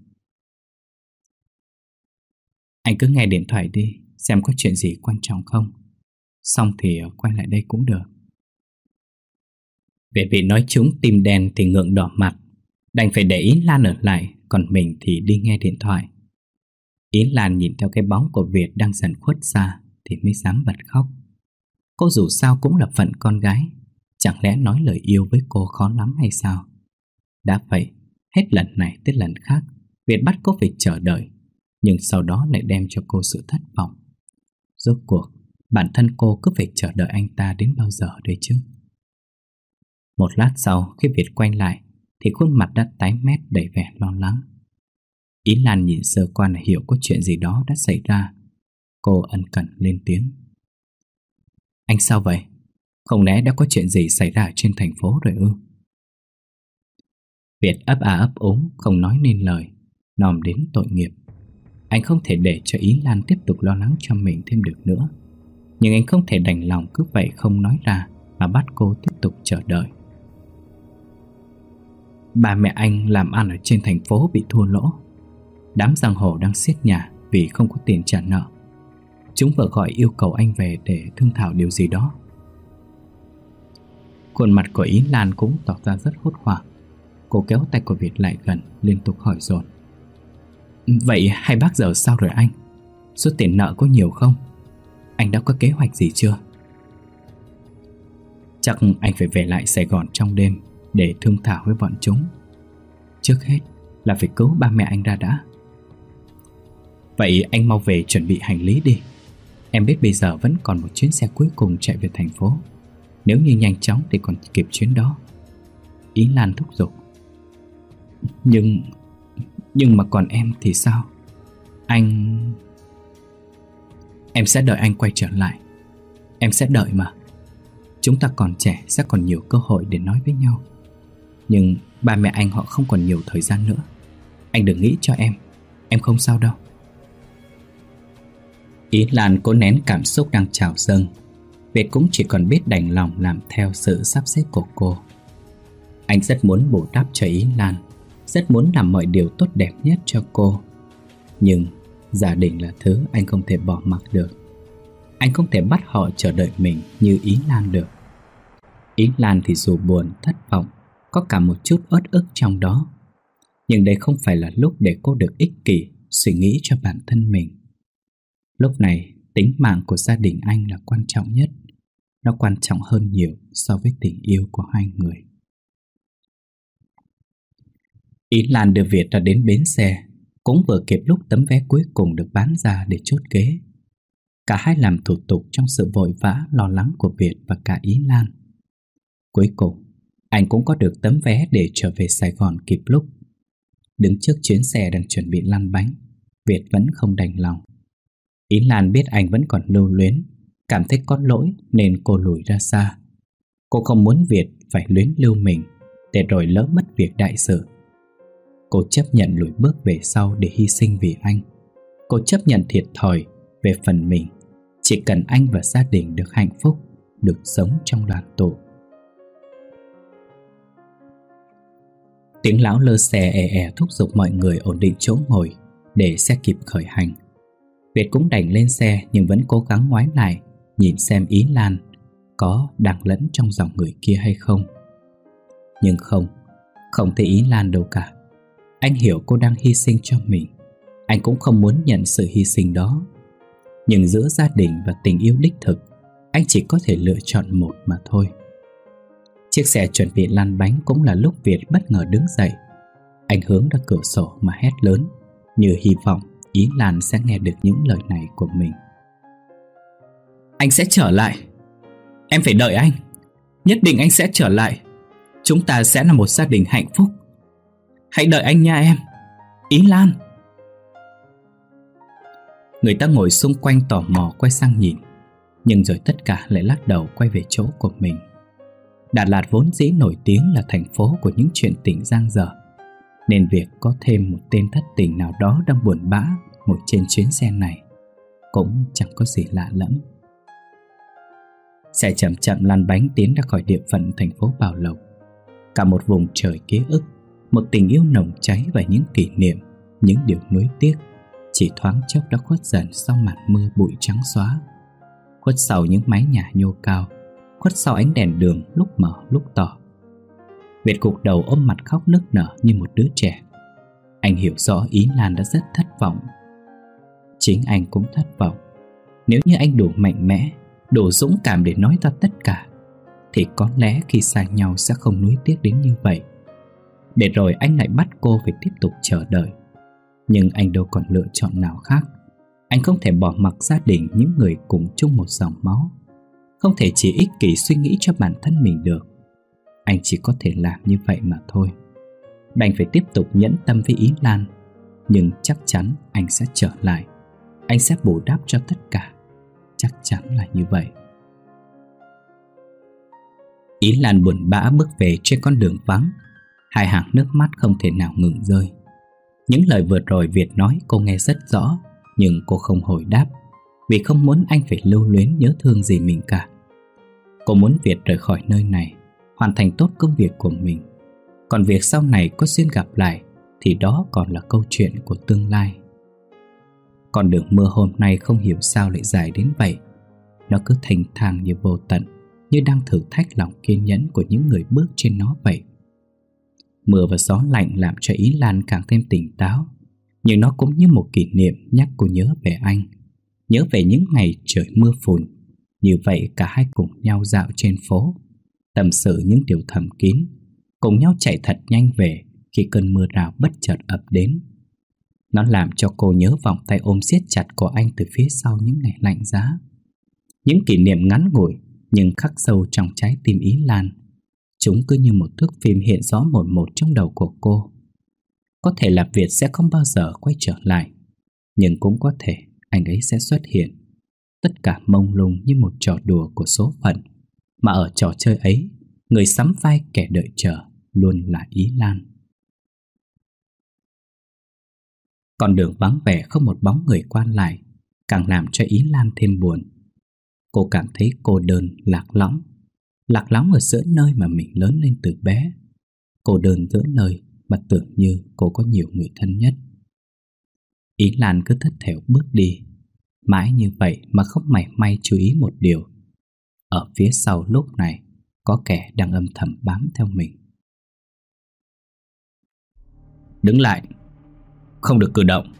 Anh cứ nghe điện thoại đi, xem có chuyện gì quan trọng không. Xong thì quay lại đây cũng được. Về vị nói trúng tim đen thì ngượng đỏ mặt, đành phải để Ý Lan ở lại, còn mình thì đi nghe điện thoại. Ý Lan nhìn theo cái bóng của Việt đang dần khuất xa thì mới dám bật khóc. Cô dù sao cũng là phận con gái, chẳng lẽ nói lời yêu với cô khó lắm hay sao? Đã vậy, hết lần này tới lần khác Việt bắt cô phải chờ đợi, nhưng sau đó lại đem cho cô sự thất vọng. Rốt cuộc bản thân cô cứ phải chờ đợi anh ta đến bao giờ đây chứ? Một lát sau khi Việt quay lại thì khuôn mặt đã tái mét đầy vẻ lo lắng. Ý Lan nhìn sơ qua là hiểu có chuyện gì đó đã xảy ra. Cô ân cần lên tiếng: Anh sao vậy? Không lẽ đã có chuyện gì xảy ra trên thành phố rồi ư? Việt ấp à ấp úng, không nói nên lời, nom đến tội nghiệp. Anh không thể để cho Ý Lan tiếp tục lo lắng cho mình thêm được nữa. Nhưng anh không thể đành lòng cứ vậy không nói ra, mà bắt cô tiếp tục chờ đợi. Ba mẹ anh làm ăn ở trên thành phố bị thua lỗ. Đám giang hồ đang siết nhà vì không có tiền trả nợ. Chúng vừa gọi yêu cầu anh về để thương thảo điều gì đó. Khuôn mặt của Ý Lan cũng tỏ ra rất hốt hoảng. Cô kéo tay của Việt lại gần, liên tục hỏi dồn. Vậy hai bác giờ sao rồi anh? Số tiền nợ có nhiều không? Anh đã có kế hoạch gì chưa? Chắc anh phải về lại Sài Gòn trong đêm để thương thảo với bọn chúng. Trước hết là phải cứu ba mẹ anh ra đã. Vậy anh mau về chuẩn bị hành lý đi. Em biết bây giờ vẫn còn một chuyến xe cuối cùng chạy về thành phố. Nếu như nhanh chóng thì còn kịp chuyến đó. Ý Lan thúc giục. Nhưng Nhưng mà còn em thì sao? Anh... Em sẽ đợi anh quay trở lại. Em sẽ đợi mà. Chúng ta còn trẻ, sẽ còn nhiều cơ hội để nói với nhau. Nhưng ba mẹ anh họ không còn nhiều thời gian nữa. Anh đừng nghĩ cho em. Em không sao đâu. Ý Lan cố nén cảm xúc đang trào dâng. Việt cũng chỉ còn biết đành lòng làm theo sự sắp xếp của cô. Anh rất muốn bù đắp cho Ý Lan, rất muốn làm mọi điều tốt đẹp nhất cho cô. Nhưng gia đình là thứ anh không thể bỏ mặc được. Anh không thể bắt họ chờ đợi mình như Ý Lan được. Ý Lan thì dù buồn, thất vọng, có cả một chút uất ức trong đó. Nhưng đây không phải là lúc để cô được ích kỷ, suy nghĩ cho bản thân mình. Lúc này, tính mạng của gia đình anh là quan trọng nhất. Nó quan trọng hơn nhiều so với tình yêu của hai người. Ý Lan đưa Việt ra đến bến xe, cũng vừa kịp lúc tấm vé cuối cùng được bán ra để chốt ghế. Cả hai làm thủ tục trong sự vội vã lo lắng của Việt và cả Ý Lan. Cuối cùng, anh cũng có được tấm vé để trở về Sài Gòn kịp lúc. Đứng trước chuyến xe đang chuẩn bị lăn bánh, Việt vẫn không đành lòng. Ý Lan biết anh vẫn còn lưu luyến, cảm thấy có lỗi nên cô lùi ra xa. Cô không muốn Việt phải luyến lưu mình, để rồi lỡ mất việc đại sự. Cô chấp nhận lùi bước về sau để hy sinh vì anh. Cô chấp nhận thiệt thòi về phần mình, chỉ cần anh và gia đình được hạnh phúc, được sống trong đoàn tụ. Tiếng lão lơ xe è è thúc giục mọi người ổn định chỗ ngồi để xe kịp khởi hành. Việt cũng đành lên xe nhưng vẫn cố gắng ngoái lại nhìn xem Ý Lan có đang lẫn trong dòng người kia hay không. Nhưng không, không thấy Ý Lan đâu cả. Anh hiểu cô đang hy sinh cho mình. Anh cũng không muốn nhận sự hy sinh đó. Nhưng giữa gia đình và tình yêu đích thực, anh chỉ có thể lựa chọn một mà thôi. Chiếc xe chuẩn bị lăn bánh cũng là lúc Việt bất ngờ đứng dậy. Anh hướng ra cửa sổ mà hét lớn, như hy vọng Ý Lan sẽ nghe được những lời này của mình. Anh sẽ trở lại. Em phải đợi anh. Nhất định anh sẽ trở lại. Chúng ta sẽ là một gia đình hạnh phúc. Hãy đợi anh nha em. Ý Lan. Người ta ngồi xung quanh tò mò quay sang nhìn, nhưng rồi tất cả lại lắc đầu quay về chỗ của mình. Đà Lạt vốn dĩ nổi tiếng là thành phố của những chuyện tình dang dở, nên việc có thêm một tên thất tình nào đó đang buồn bã ngồi trên chuyến xe này cũng chẳng có gì lạ lẫm. Xe chậm chậm lăn bánh tiến ra khỏi địa phận thành phố Bảo Lộc. Cả một vùng trời ký ức, một tình yêu nồng cháy và những kỷ niệm, những điều nuối tiếc chỉ thoáng chốc đã khuất dần sau màn mưa bụi trắng xóa, khuất sau những mái nhà nhô cao, khuất sau ánh đèn đường lúc mở lúc tỏ. Việt gục đầu ôm mặt khóc nức nở như một đứa trẻ. Anh hiểu rõ Ý Lan đã rất thất vọng. Chính anh cũng thất vọng. Nếu như anh đủ mạnh mẽ, đủ dũng cảm để nói ra tất cả, thì có lẽ khi xa nhau sẽ không nuối tiếc đến như vậy. Để rồi anh lại bắt cô phải tiếp tục chờ đợi. Nhưng anh đâu còn lựa chọn nào khác. Anh không thể bỏ mặc gia đình, những người cùng chung một dòng máu. Không thể chỉ ích kỷ suy nghĩ cho bản thân mình được. Anh chỉ có thể làm như vậy mà thôi. Đành phải tiếp tục nhẫn tâm với Ý Lan. Nhưng chắc chắn anh sẽ trở lại. Anh sẽ bù đắp cho tất cả. Chắc chắn là như vậy. Ý Lan buồn bã bước về trên con đường vắng, hai hàng nước mắt không thể nào ngừng rơi. Những lời vừa rồi Việt nói cô nghe rất rõ, nhưng cô không hồi đáp, vì không muốn anh phải lưu luyến nhớ thương gì mình cả. Cô muốn Việt rời khỏi nơi này, hoàn thành tốt công việc của mình. Còn việc sau này có duyên gặp lại thì đó còn là câu chuyện của tương lai. Con đường mưa hôm nay không hiểu sao lại dài đến vậy. Nó cứ thênh thang như vô tận, như đang thử thách lòng kiên nhẫn của những người bước trên nó vậy. Mưa và gió lạnh làm cho Ý Lan càng thêm tỉnh táo, nhưng nó cũng như một kỷ niệm nhắc cô nhớ về anh, nhớ về những ngày trời mưa phùn. Như vậy cả hai cùng nhau dạo trên phố, tâm sự những điều thầm kín, cùng nhau chạy thật nhanh về khi cơn mưa rào bất chợt ập đến. Nó làm cho cô nhớ vòng tay ôm siết chặt của anh từ phía sau những ngày lạnh giá. Những kỷ niệm ngắn ngủi nhưng khắc sâu trong trái tim Ý Lan. Chúng cứ như một thước phim hiện rõ một một trong đầu của cô. Có thể là Việt sẽ không bao giờ quay trở lại, nhưng cũng có thể anh ấy sẽ xuất hiện. Tất cả mông lung như một trò đùa của số phận, mà ở trò chơi ấy, người sắm vai kẻ đợi chờ luôn là Ý Lan. Con đường vắng vẻ không một bóng người qua lại, càng làm cho Ý Lan thêm buồn. Cô cảm thấy cô đơn, lạc lõng. Lạc lõng ở giữa nơi mà mình lớn lên từ bé. Cô đơn giữa nơi mà tưởng như cô có nhiều người thân nhất. Ý Lan cứ thất thểu bước đi, mãi như vậy mà không mảy may chú ý một điều. Ở phía sau lúc này có kẻ đang âm thầm bám theo mình. Đứng lại, không được cử động.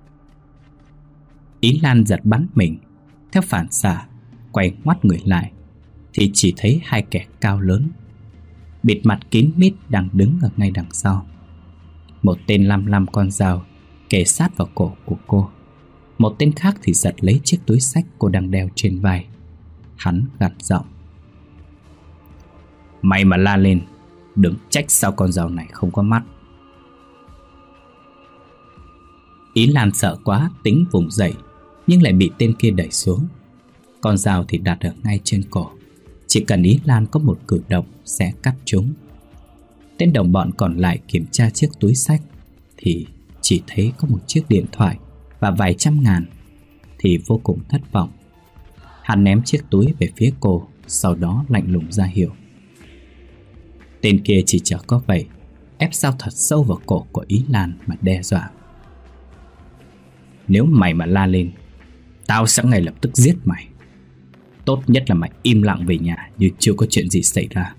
Ý Lan giật bắn mình, theo phản xạ quay ngoắt người lại thì chỉ thấy hai kẻ cao lớn, bịt mặt kín mít đang đứng ở ngay đằng sau. Một tên lăm lăm con dao kề sát vào cổ của cô, một tên khác thì giật lấy chiếc túi xách cô đang đeo trên vai. Hắn gằn giọng: Mày mà la lên, đừng trách sao con dao này không có mắt. Ý Lan sợ quá tính vùng dậy, nhưng lại bị tên kia đẩy xuống. Con dao thì đặt ở ngay trên cổ, chỉ cần Ý Lan có một cử động sẽ cắt chúng. Tên đồng bọn còn lại kiểm tra chiếc túi xách thì chỉ thấy có một chiếc điện thoại và vài trăm ngàn, thì vô cùng thất vọng. Hắn ném chiếc túi về phía cô, sau đó lạnh lùng ra hiệu. Tên kia chỉ chờ có vậy, ép dao thật sâu vào cổ của Ý Lan mà đe dọa: Nếu mày mà la lên, tao sẽ ngay lập tức giết mày. Tốt nhất là mày im lặng về nhà như chưa có chuyện gì xảy ra.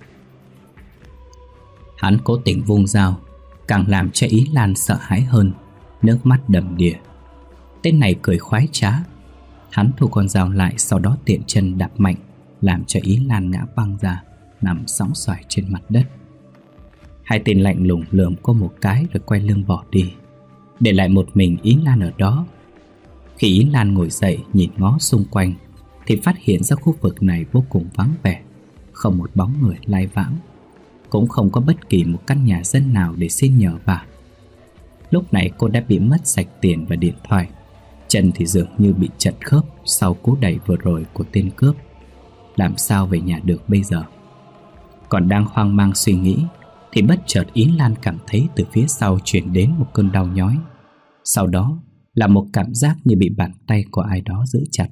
Hắn cố tình vung dao, càng làm cho Ý Lan sợ hãi hơn, nước mắt đầm đìa. Tên này cười khoái trá. Hắn thu con dao lại, sau đó tiện chân đạp mạnh, làm cho Ý Lan ngã văng ra, nằm sóng xoài trên mặt đất. Hai tên lạnh lùng lườm cô một cái rồi quay lưng bỏ đi, để lại một mình Ý Lan ở đó. Khi Ý Lan ngồi dậy nhìn ngó xung quanh thì phát hiện ra khu vực này vô cùng vắng vẻ, không một bóng người lai vãng, cũng không có bất kỳ một căn nhà dân nào để xin nhờ vả. Lúc này cô đã bị mất sạch tiền và điện thoại, chân thì dường như bị chật khớp sau cú đẩy vừa rồi của tên cướp. Làm sao về nhà được bây giờ? Còn đang hoang mang suy nghĩ thì bất chợt Ý Lan cảm thấy từ phía sau truyền đến một cơn đau nhói. Sau đó là một cảm giác như bị bàn tay của ai đó giữ chặt.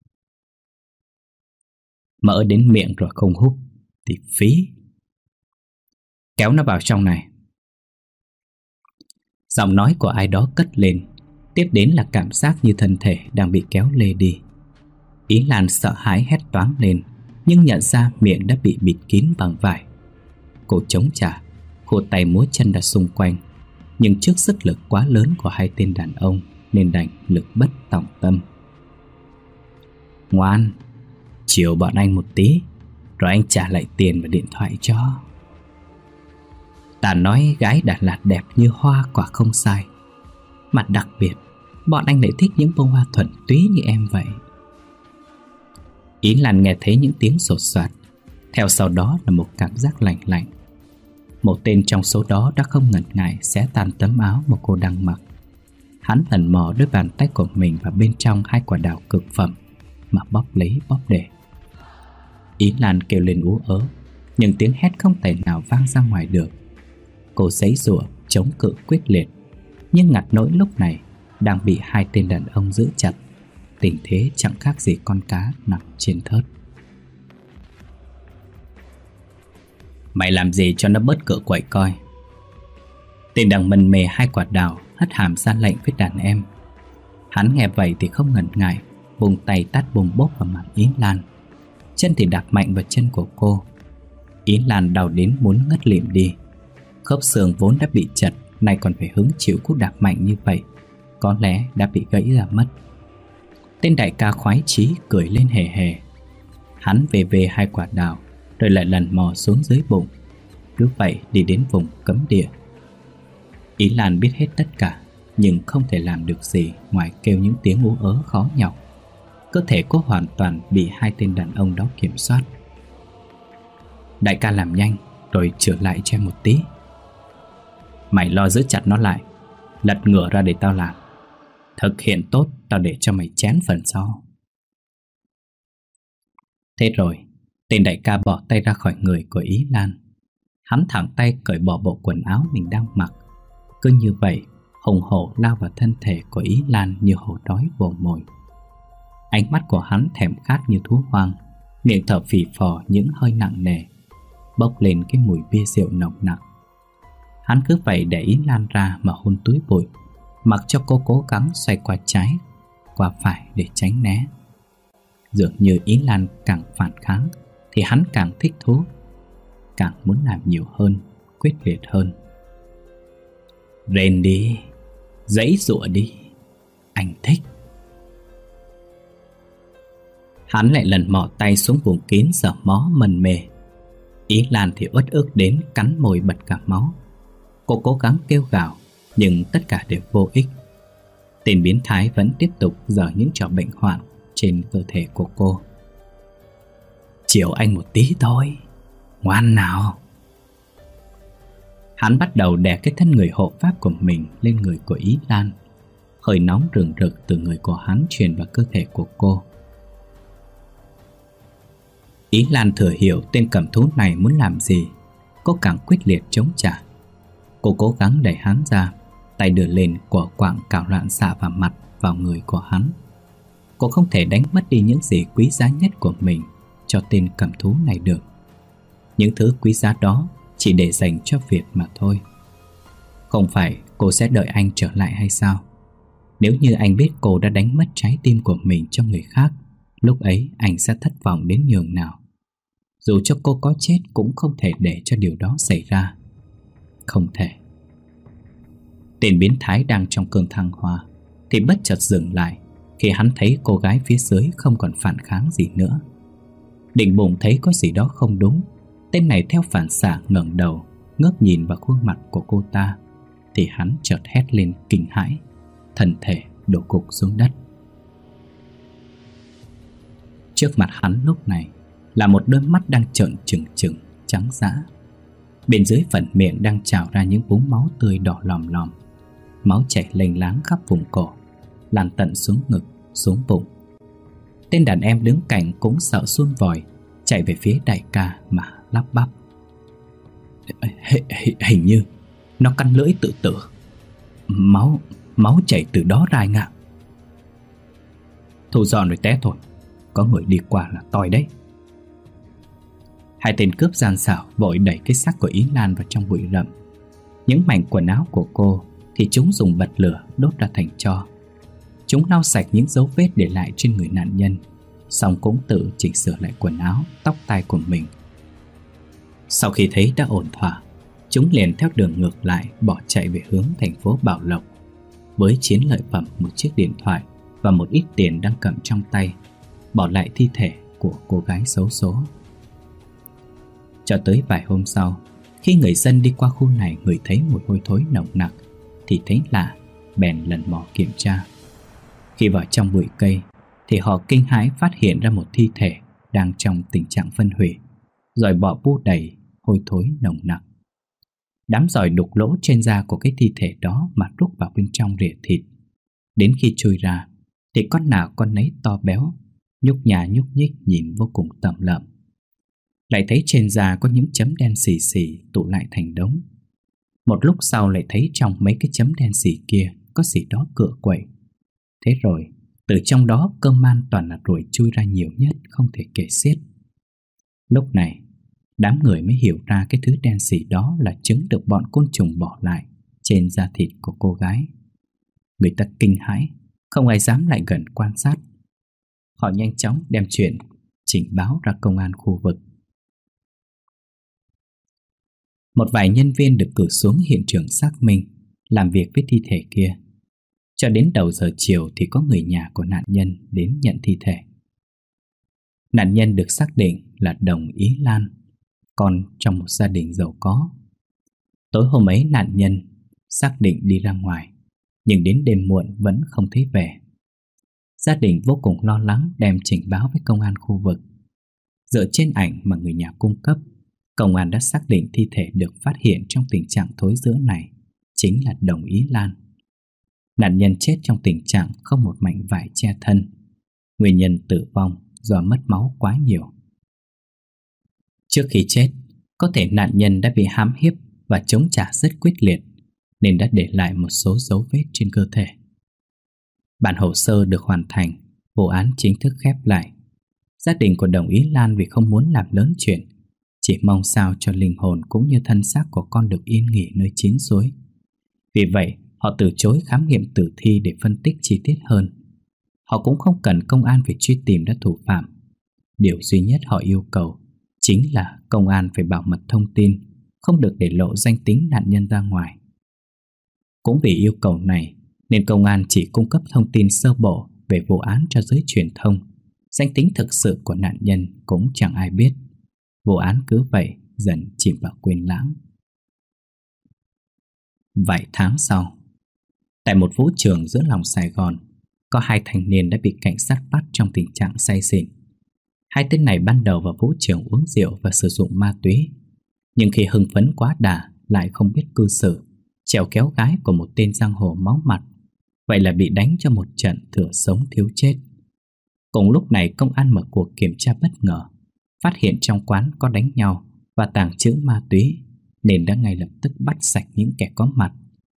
Mỡ đến miệng rồi không hút thì phí. Kéo nó vào trong này. Giọng nói của ai đó cất lên, tiếp đến là cảm giác như thân thể đang bị kéo lê đi. Ý Lan sợ hãi hét toáng lên, nhưng nhận ra miệng đã bị bịt kín bằng vải. Cô chống trả, khô tay múa chân ra xung quanh, nhưng trước sức lực quá lớn của hai tên đàn ông nên đành lực bất tòng tâm. Ngoan, chiều bọn anh một tí, rồi anh trả lại tiền và điện thoại cho. Ta nói gái Đà Lạt đẹp như hoa quả không sai, mà đặc biệt bọn anh lại thích những bông hoa thuần túy như em vậy. Ý Lan nghe thấy những tiếng sột soạt, theo sau đó là một cảm giác lạnh lạnh. Một tên trong số đó đã không ngần ngại xé tan tấm áo mà cô đang mặc. Hắn ẩn mò đôi bàn tay của mình vào bên trong hai quả đào cực phẩm mà bóp lấy bóp để. Ý Lan kêu lên ú ớ, nhưng tiếng hét không thể nào vang ra ngoài được. Cô giãy giụa chống cự quyết liệt, nhưng ngặt nỗi lúc này đang bị hai tên đàn ông giữ chặt. Tình thế chẳng khác gì con cá nằm trên thớt. Mày làm gì cho nó bớt cựa quậy coi. Tên đang mân mê hai quả đào hất hàm ra lệnh với đàn em. Hắn nghe vậy thì không ngần ngại, vùng tay tát bùng bốp vào mặt Ý Lan. Chân thì đạp mạnh vào chân của cô. Ý Lan đau đến muốn ngất lịm đi. Khớp xương vốn đã bị chật, nay còn phải hứng chịu cú đạp mạnh như vậy, có lẽ đã bị gãy ra mất. Tên đại ca khoái chí cười lên hề hề. Hắn về về hai quả đào, rồi lại lần mò xuống dưới bụng. Cứ vậy đi đến vùng cấm địa. Ý Lan biết hết tất cả, nhưng không thể làm được gì ngoài kêu những tiếng ú ớ khó nhọc. Cơ thể cô hoàn toàn bị hai tên đàn ông đó kiểm soát. Đại ca làm nhanh, rồi trở lại cho em một tí. Mày lo giữ chặt nó lại, lật ngửa ra để tao làm. Thực hiện tốt, tao để cho mày chén phần sau. Thế rồi, tên đại ca bỏ tay ra khỏi người của Ý Lan. Hắn thẳng tay cởi bỏ bộ quần áo mình đang mặc. Cứ như vậy, hùng hổ lao vào thân thể của Ý Lan như hổ đói vồ mồi. Ánh mắt của hắn thèm khát như thú hoang, miệng thở phì phò những hơi nặng nề, bốc lên cái mùi bia rượu nồng nặc. Hắn cứ vậy để Ý Lan ra mà hôn túi bụi, mặc cho cô cố gắng xoay qua trái, qua phải để tránh né. Dường như Ý Lan càng phản kháng thì hắn càng thích thú, càng muốn làm nhiều hơn, quyết liệt hơn. Rên đi, giãy giụa đi, anh thích. Hắn lại lần mò tay xuống vùng kín sờ mó mân mê. Ý Lan thì uất ức đến cắn môi bật cả máu. Cô cố gắng kêu gào, nhưng tất cả đều vô ích. Tên biến thái vẫn tiếp tục giở những trò bệnh hoạn trên cơ thể của cô. Chiều anh một tí thôi, ngoan nào. Hắn bắt đầu đè cái thân người hộ pháp của mình lên người của Ý Lan. Hơi nóng rừng rực từ người của hắn truyền vào cơ thể của cô. Ý Lan thừa hiểu tên cầm thú này muốn làm gì. Cô càng quyết liệt chống trả. Cô cố gắng đẩy hắn ra, tay đưa lên của quạng cào loạn xạ vào mặt, vào người của hắn. Cô không thể đánh mất đi những gì quý giá nhất của mình cho tên cầm thú này được. Những thứ quý giá đó chỉ để dành cho Việt mà thôi. Không phải cô sẽ đợi anh trở lại hay sao? Nếu như anh biết cô đã đánh mất trái tim của mình cho người khác, lúc ấy anh sẽ thất vọng đến nhường nào. Dù cho cô có chết cũng không thể để cho điều đó xảy ra. Không thể. Tên biến thái đang trong cơn thăng hoa thì bất chợt dừng lại khi hắn thấy cô gái phía dưới không còn phản kháng gì nữa. Định bụng thấy có gì đó không đúng, tên này theo phản xạ ngẩng đầu, ngước nhìn vào khuôn mặt của cô ta, thì hắn chợt hét lên kinh hãi, thân thể đổ gục xuống đất. Trước mặt hắn lúc này là một đôi mắt đang trợn trừng trừng, trắng dã. Bên dưới phần miệng đang trào ra những vũng máu tươi đỏ lòm lòm. Máu chảy lênh láng khắp vùng cổ, lan tận xuống ngực, xuống bụng. Tên đàn em đứng cạnh cũng sợ suôn vòi, chạy về phía đại ca mà lắp bắp. H- h- Hình như nó cắn lưỡi tự tử. Máu, máu chảy từ đó ra anh ạ. Thu dọn rồi té thôi, có người đi qua là toi đấy. Hai tên cướp gian xảo vội đẩy cái xác của Ý Lan vào trong bụi rậm. Những mảnh quần áo của cô thì chúng dùng bật lửa đốt ra thành tro. Chúng lau sạch những dấu vết để lại trên người nạn nhân, xong cũng tự chỉnh sửa lại quần áo, tóc tai của mình. Sau khi thấy đã ổn thỏa, chúng liền theo đường ngược lại bỏ chạy về hướng thành phố Bảo Lộc, với chiến lợi phẩm một chiếc điện thoại và một ít tiền đang cầm trong tay, bỏ lại thi thể của cô gái xấu số. Cho tới vài hôm sau, khi người dân đi qua khu này ngửi thấy mùi hôi thối nồng nặc thì thấy lạ, bèn lần mò kiểm tra. Khi vào trong bụi cây thì họ kinh hãi phát hiện ra một thi thể đang trong tình trạng phân hủy, rồi bọ bu đầy, hôi thối nồng nặc. Đám giỏi đục lỗ trên da của cái thi thể đó mà rút vào bên trong rỉa thịt. Đến khi chui ra thì con nào con nấy to béo, nhúc nhà nhúc nhích nhìn vô cùng tởm lợm. lại thấy trên da có những chấm đen xì xì tụ lại thành đống. Một lúc sau lại thấy trong mấy cái chấm đen xì kia có gì đó cựa quậy. Thế rồi từ trong đó cơ man toàn là ruồi chui ra nhiều nhất không thể kể xiết. Lúc này đám người mới hiểu ra cái thứ đen xì đó là trứng được bọn côn trùng bỏ lại trên da thịt của cô gái. Người ta kinh hãi, không ai dám lại gần quan sát. Họ nhanh chóng đem chuyện trình báo ra công an khu vực. Một vài nhân viên được cử xuống hiện trường xác minh, làm việc với thi thể kia. Cho đến đầu giờ chiều thì có người nhà của nạn nhân đến nhận thi thể. Nạn nhân được xác định là Đồng Ý Lan, con trong một gia đình giàu có. Tối hôm ấy nạn nhân xác định đi ra ngoài, nhưng đến đêm muộn vẫn không thấy về. Gia đình vô cùng lo lắng đem trình báo với công an khu vực. Dựa trên ảnh mà người nhà cung cấp, công an đã xác định thi thể được phát hiện trong tình trạng thối rữa này chính là Đồng Ý Lan. Nạn nhân chết trong tình trạng không một mảnh vải che thân. Nguyên nhân tử vong do mất máu quá nhiều. Trước khi chết, có thể nạn nhân đã bị hãm hiếp và chống trả rất quyết liệt, nên đã để lại một số dấu vết trên cơ thể. Bản hồ sơ được hoàn thành, vụ án chính thức khép lại. Gia đình của Đồng Ý Lan vì không muốn làm lớn chuyện, chỉ mong sao cho linh hồn cũng như thân xác của con được yên nghỉ nơi chín suối. Vì vậy, họ từ chối khám nghiệm tử thi để phân tích chi tiết hơn. Họ cũng không cần công an phải truy tìm ra thủ phạm. Điều duy nhất họ yêu cầu chính là công an phải bảo mật thông tin, không được để lộ danh tính nạn nhân ra ngoài. Cũng vì yêu cầu này nên công an chỉ cung cấp thông tin sơ bộ về vụ án cho giới truyền thông. Danh tính thực sự của nạn nhân cũng chẳng ai biết. Vụ án cứ vậy dần chìm vào quên lãng. Vài tháng sau, tại một vũ trường giữa lòng Sài Gòn, có hai thanh niên đã bị cảnh sát bắt trong tình trạng say xỉn. Hai tên này ban đầu vào vũ trường uống rượu và sử dụng ma túy, nhưng khi hưng phấn quá đà lại không biết cư xử, trèo kéo gái của một tên giang hồ máu mặt. Vậy là bị đánh cho một trận thừa sống thiếu chết. Cùng lúc này công an mở cuộc kiểm tra bất ngờ, phát hiện trong quán có đánh nhau và tàng trữ ma túy, nên đã ngay lập tức bắt sạch những kẻ có mặt.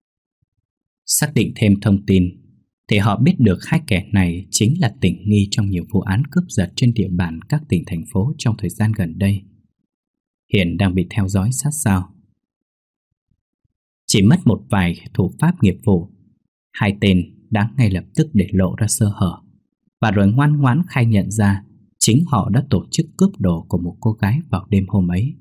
Xác định thêm thông tin thì họ biết được hai kẻ này chính là tình nghi trong nhiều vụ án cướp giật trên địa bàn các tỉnh thành phố trong thời gian gần đây, hiện đang bị theo dõi sát sao. Chỉ mất một vài thủ pháp nghiệp vụ, hai tên đã ngay lập tức để lộ ra sơ hở, và rồi ngoan ngoãn khai nhận ra chính họ đã tổ chức cướp đồ của một cô gái vào đêm hôm ấy.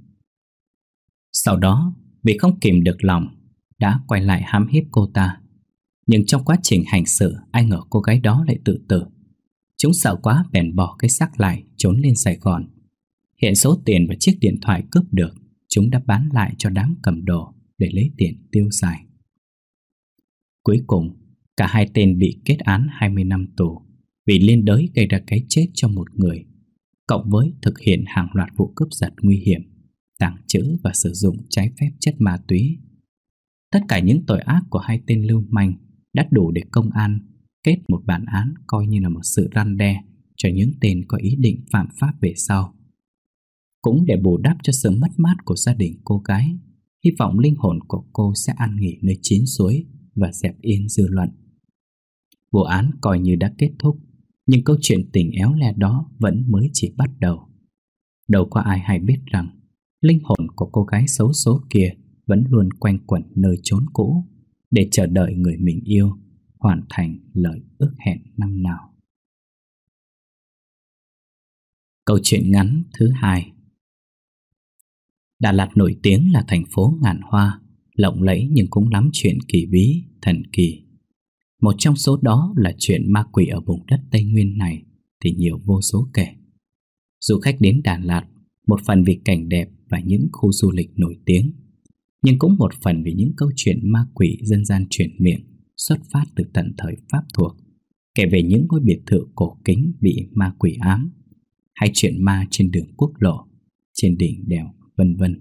Sau đó, vì không kìm được lòng, đã quay lại hãm hiếp cô ta. Nhưng trong quá trình hành sự, ai ngờ cô gái đó lại tự tử. Chúng sợ quá bèn bỏ cái xác lại trốn lên Sài Gòn. Hiện số tiền và chiếc điện thoại cướp được, chúng đã bán lại cho đám cầm đồ để lấy tiền tiêu xài. Cuối cùng, cả hai tên bị kết án hai mươi năm tù vì liên đới gây ra cái chết cho một người, cộng với thực hiện hàng loạt vụ cướp giật nguy hiểm, tàng trữ và sử dụng trái phép chất ma túy. Tất cả những tội ác của hai tên lưu manh đã đủ để công an kết một bản án coi như là một sự răn đe cho những tên có ý định phạm pháp về sau. Cũng để bù đắp cho sự mất mát của gia đình cô gái, hy vọng linh hồn của cô sẽ an nghỉ nơi chín suối và dẹp yên dư luận. Vụ án coi như đã kết thúc, nhưng câu chuyện tình éo le đó vẫn mới chỉ bắt đầu. Đâu có ai hay biết rằng linh hồn của cô gái xấu số kia vẫn luôn quanh quẩn nơi chốn cũ để chờ đợi người mình yêu hoàn thành lời ước hẹn năm nào. Câu chuyện ngắn thứ hai. Đà Lạt nổi tiếng là thành phố ngàn hoa, lộng lẫy nhưng cũng lắm chuyện kỳ bí, thần kỳ. Một trong số đó là chuyện ma quỷ ở vùng đất Tây Nguyên này thì nhiều vô số kể. Du khách đến Đà Lạt một phần vì cảnh đẹp và những khu du lịch nổi tiếng, nhưng cũng một phần vì những câu chuyện ma quỷ dân gian truyền miệng xuất phát từ tận thời Pháp thuộc, kể về những ngôi biệt thự cổ kính bị ma quỷ ám, hay chuyện ma trên đường quốc lộ, trên đỉnh đèo, vân vân.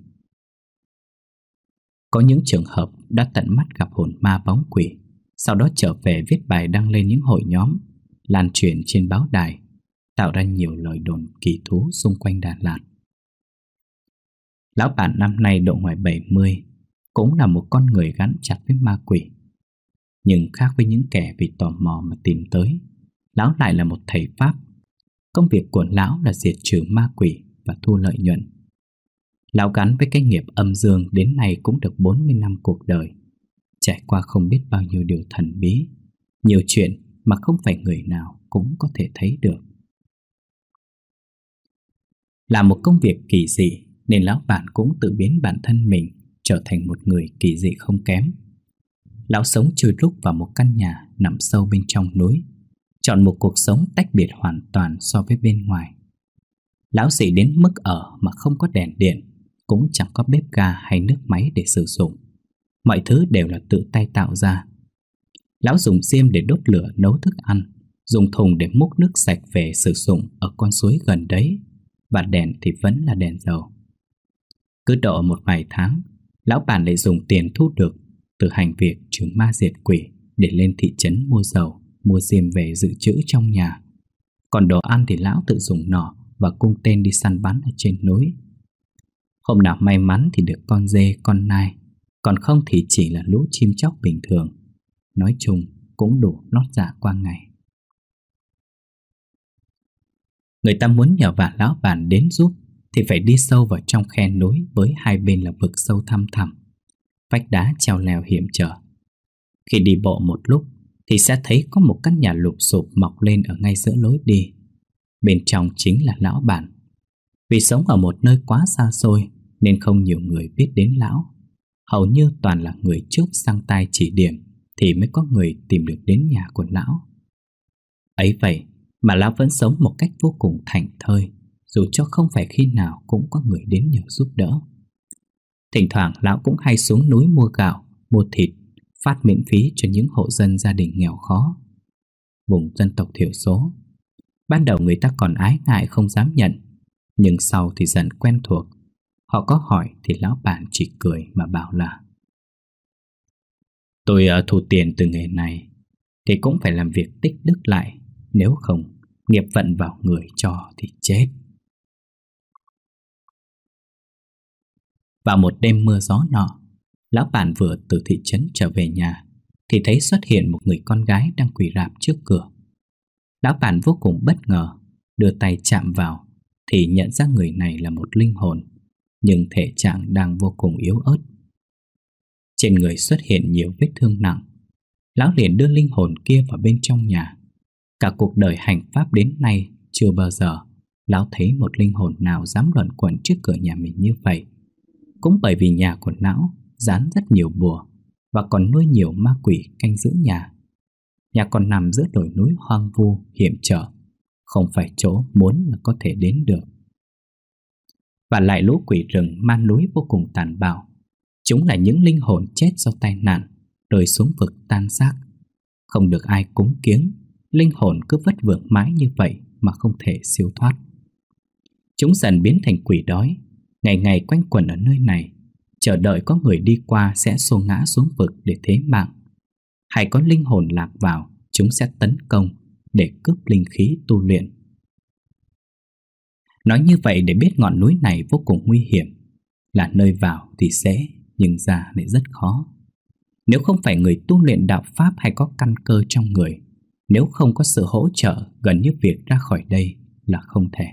Có những trường hợp đã tận mắt gặp hồn ma bóng quỷ, sau đó trở về viết bài đăng lên những hội nhóm, lan truyền trên báo đài, tạo ra nhiều lời đồn kỳ thú xung quanh Đà Lạt. Lão bản năm nay độ ngoài bảy mươi, cũng là một con người gắn chặt với ma quỷ. Nhưng khác với những kẻ vì tò mò mà tìm tới, lão lại là một thầy pháp. Công việc của lão là diệt trừ ma quỷ và thu lợi nhuận. Lão gắn với cái nghiệp âm dương đến nay cũng được bốn mươi năm cuộc đời, trải qua không biết bao nhiêu điều thần bí, nhiều chuyện mà không phải người nào cũng có thể thấy được. Là một công việc kỳ dị nên lão bản cũng tự biến bản thân mình trở thành một người kỳ dị không kém. Lão sống chui rúc vào một căn nhà nằm sâu bên trong núi, chọn một cuộc sống tách biệt hoàn toàn so với bên ngoài. Lão dị đến mức ở mà không có đèn điện, cũng chẳng có bếp ga hay nước máy để sử dụng. Mọi thứ đều là tự tay tạo ra. Lão dùng diêm để đốt lửa nấu thức ăn, dùng thùng để múc nước sạch về sử dụng ở con suối gần đấy, và đèn thì vẫn là đèn dầu. Cứ độ một vài tháng, lão bản lại dùng tiền thu được từ hành việc trừ ma diệt quỷ để lên thị trấn mua dầu, mua diêm về dự trữ trong nhà. Còn đồ ăn thì lão tự dùng nỏ và cung tên đi săn bắn ở trên núi. Hôm nào may mắn thì được con dê, con nai, còn không thì chỉ là lũ chim chóc bình thường. Nói chung cũng đủ lót dạ qua ngày. Người ta muốn nhờ vả lão bản đến giúp thì phải đi sâu vào trong khe núi với hai bên là vực sâu thăm thẳm, vách đá treo leo hiểm trở. Khi đi bộ một lúc thì sẽ thấy có một căn nhà lụp xụp mọc lên ở ngay giữa lối đi. Bên trong chính là lão bản. Vì sống ở một nơi quá xa xôi nên không nhiều người biết đến lão. Hầu như toàn là người trước sang tay chỉ điểm thì mới có người tìm được đến nhà của lão. Ấy vậy mà lão vẫn sống một cách vô cùng thảnh thơi, dù cho không phải khi nào cũng có người đến nhờ giúp đỡ. Thỉnh thoảng lão cũng hay xuống núi mua gạo, mua thịt, phát miễn phí cho những hộ dân gia đình nghèo khó, vùng dân tộc thiểu số. Ban đầu người ta còn ái ngại không dám nhận, nhưng sau thì dần quen thuộc. Họ có hỏi thì lão bản chỉ cười mà bảo là: Tôi uh, thu tiền từ nghề này thì cũng phải làm việc tích đức lại, nếu không nghiệp vận vào người cho thì chết. Vào một đêm mưa gió nọ, lão bản vừa từ thị trấn trở về nhà thì thấy xuất hiện một người con gái đang quỳ rạp trước cửa. Lão bản vô cùng bất ngờ, đưa tay chạm vào thì nhận ra người này là một linh hồn, nhưng thể trạng đang vô cùng yếu ớt. Trên người xuất hiện nhiều vết thương nặng. Lão liền đưa linh hồn kia vào bên trong nhà. Cả cuộc đời hành pháp đến nay chưa bao giờ lão thấy một linh hồn nào dám luẩn quẩn trước cửa nhà mình như vậy. Cũng bởi vì nhà của lão dán rất nhiều bùa và còn nuôi nhiều ma quỷ canh giữ nhà. Nhà còn nằm giữa đồi núi hoang vu hiểm trở, không phải chỗ muốn là có thể đến được. Và lại lũ quỷ rừng man núi vô cùng tàn bạo. Chúng là những linh hồn chết do tai nạn, rơi xuống vực tan xác. Không được ai cúng kiếng, linh hồn cứ vất vưởng mãi như vậy mà không thể siêu thoát. Chúng dần biến thành quỷ đói, ngày ngày quanh quẩn ở nơi này, chờ đợi có người đi qua sẽ xô ngã xuống vực để thế mạng. Hay có linh hồn lạc vào, chúng sẽ tấn công để cướp linh khí tu luyện. Nói như vậy để biết ngọn núi này vô cùng nguy hiểm, là nơi vào thì dễ, nhưng ra lại rất khó. Nếu không phải người tu luyện đạo pháp hay có căn cơ trong người, nếu không có sự hỗ trợ, gần như việc ra khỏi đây là không thể.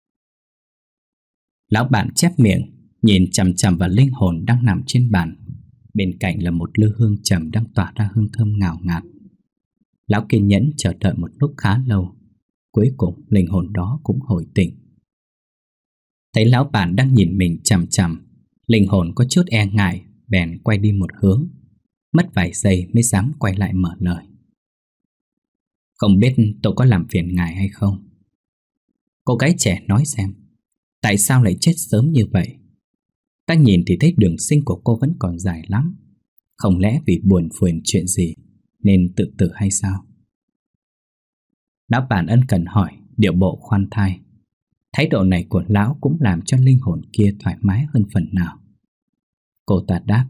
Lão bản chép miệng, nhìn chằm chằm vào linh hồn đang nằm trên bàn. Bên cạnh là một lư hương trầm đang tỏa ra hương thơm ngào ngạt. Lão kiên nhẫn chờ đợi một lúc khá lâu. Cuối cùng linh hồn đó cũng hồi tỉnh. Thấy lão bản đang nhìn mình chằm chằm, linh hồn có chút e ngại, bèn quay đi một hướng. Mất vài giây mới dám quay lại mở lời. Không biết tôi có làm phiền ngài hay không? Cô gái trẻ nói xem, tại sao lại chết sớm như vậy? Ta nhìn thì thấy đường sinh của cô vẫn còn dài lắm. Không lẽ vì buồn phiền chuyện gì nên tự tử hay sao? Lão bản ân cần hỏi, điệu bộ khoan thai. Thái độ này của lão cũng làm cho linh hồn kia thoải mái hơn phần nào. Cô ta đáp: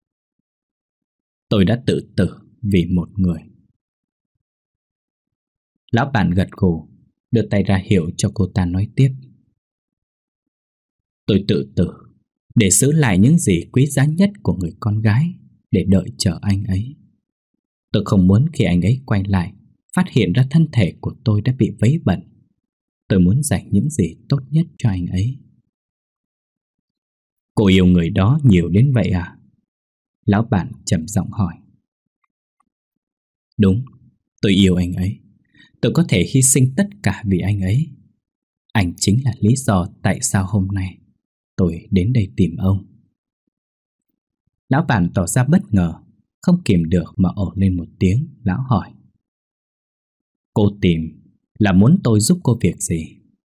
Tôi đã tự tử vì một người. Lão bản gật gù, đưa tay ra hiệu cho cô ta nói tiếp. Tôi tự tử để giữ lại những gì quý giá nhất của người con gái, để đợi chờ anh ấy. Tôi không muốn khi anh ấy quay lại phát hiện ra thân thể của tôi đã bị vấy bẩn. Tôi muốn dành những gì tốt nhất cho anh ấy. Cô yêu người đó nhiều đến vậy à? Lão bản trầm giọng hỏi. Đúng, tôi yêu anh ấy. Tôi có thể hy sinh tất cả vì anh ấy. Anh chính là lý do tại sao hôm nay tôi đến đây tìm ông. Lão bản tỏ ra bất ngờ, không kìm được mà ồ lên một tiếng. Lão hỏi. Cô tìm là muốn tôi giúp cô việc gì?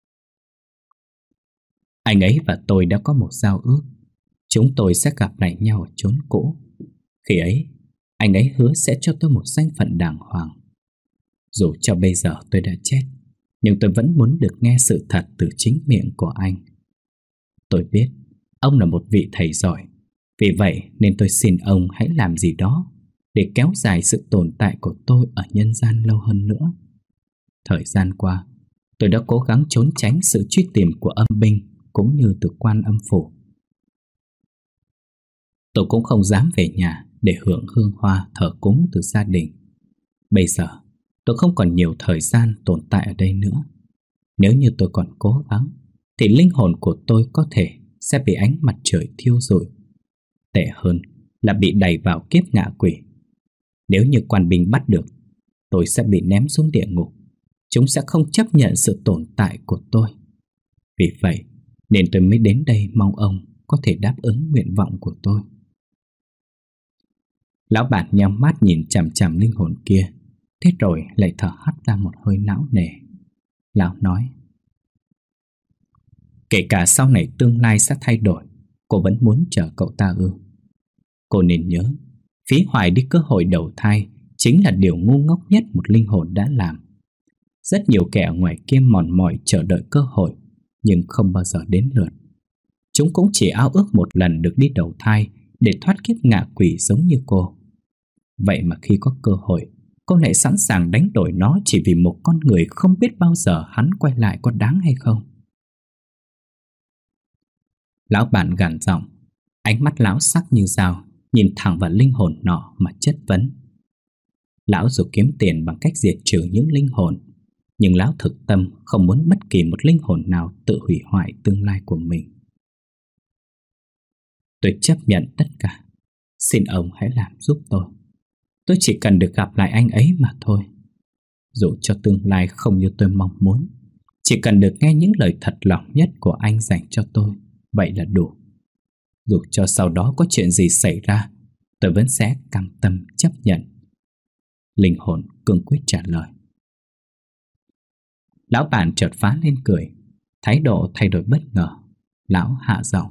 Anh ấy và tôi đã có một giao ước. Chúng tôi sẽ gặp lại nhau ở chốn cũ. Khi ấy, anh ấy hứa sẽ cho tôi một danh phận đàng hoàng. Dù cho bây giờ tôi đã chết, nhưng tôi vẫn muốn được nghe sự thật từ chính miệng của anh. Tôi biết ông là một vị thầy giỏi. Vì vậy nên tôi xin ông hãy làm gì đó để kéo dài sự tồn tại của tôi ở nhân gian lâu hơn nữa. Thời gian qua, tôi đã cố gắng trốn tránh sự truy tìm của âm binh cũng như từ Quan Âm phủ. Tôi cũng không dám về nhà để hưởng hương hoa thờ cúng từ gia đình. Bây giờ tôi không còn nhiều thời gian tồn tại ở đây nữa. Nếu như tôi còn cố gắng thì linh hồn của tôi có thể sẽ bị ánh mặt trời thiêu rụi. Tệ hơn là bị đày vào kiếp ngạ quỷ. Nếu như quan binh bắt được, tôi sẽ bị ném xuống địa ngục. Chúng sẽ không chấp nhận sự tồn tại của tôi. Vì vậy nên tôi mới đến đây mong ông có thể đáp ứng nguyện vọng của tôi. Lão bản nhắm mắt nhìn chằm chằm linh hồn kia, thế rồi lại thở hắt ra một hơi não nề. Lão nói. Kể cả sau này tương lai sẽ thay đổi, cô vẫn muốn chờ cậu ta ư? Cô nên nhớ, phí hoài đi cơ hội đầu thai chính là điều ngu ngốc nhất một linh hồn đã làm. Rất nhiều kẻ ở ngoài kia mòn mỏi chờ đợi cơ hội, nhưng không bao giờ đến lượt. Chúng cũng chỉ ao ước một lần được đi đầu thai để thoát kiếp ngạ quỷ giống như cô. Vậy mà khi có cơ hội, cô lại sẵn sàng đánh đổi nó chỉ vì một con người không biết bao giờ hắn quay lại có đáng hay không. Lão bản gằn giọng, ánh mắt lão sắc như dao, nhìn thẳng vào linh hồn nọ mà chất vấn. Lão dù kiếm tiền bằng cách diệt trừ những linh hồn, nhưng lão thực tâm không muốn bất kỳ một linh hồn nào tự hủy hoại tương lai của mình. Tôi chấp nhận tất cả. Xin ông hãy làm giúp tôi. Tôi chỉ cần được gặp lại anh ấy mà thôi. Dù cho tương lai không như tôi mong muốn, chỉ cần được nghe những lời thật lòng nhất của anh dành cho tôi, vậy là đủ. Dù cho sau đó có chuyện gì xảy ra, tôi vẫn sẽ cam tâm chấp nhận. Linh hồn cương quyết trả lời. Lão bản chợt phá lên cười, thái độ thay đổi bất ngờ. Lão hạ giọng.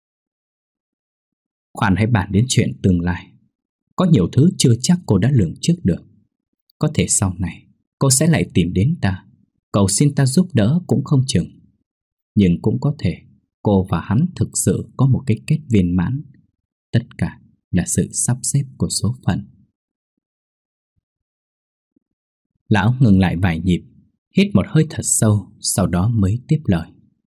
Khoan hãy bàn đến chuyện tương lai. Có nhiều thứ chưa chắc cô đã lường trước được. Có thể sau này cô sẽ lại tìm đến ta, cầu xin ta giúp đỡ cũng không chừng. Nhưng cũng có thể cô và hắn thực sự có một cái kết viên mãn. Tất cả là sự sắp xếp của số phận. Lão ngừng lại vài nhịp, hít một hơi thật sâu, sau đó mới tiếp lời.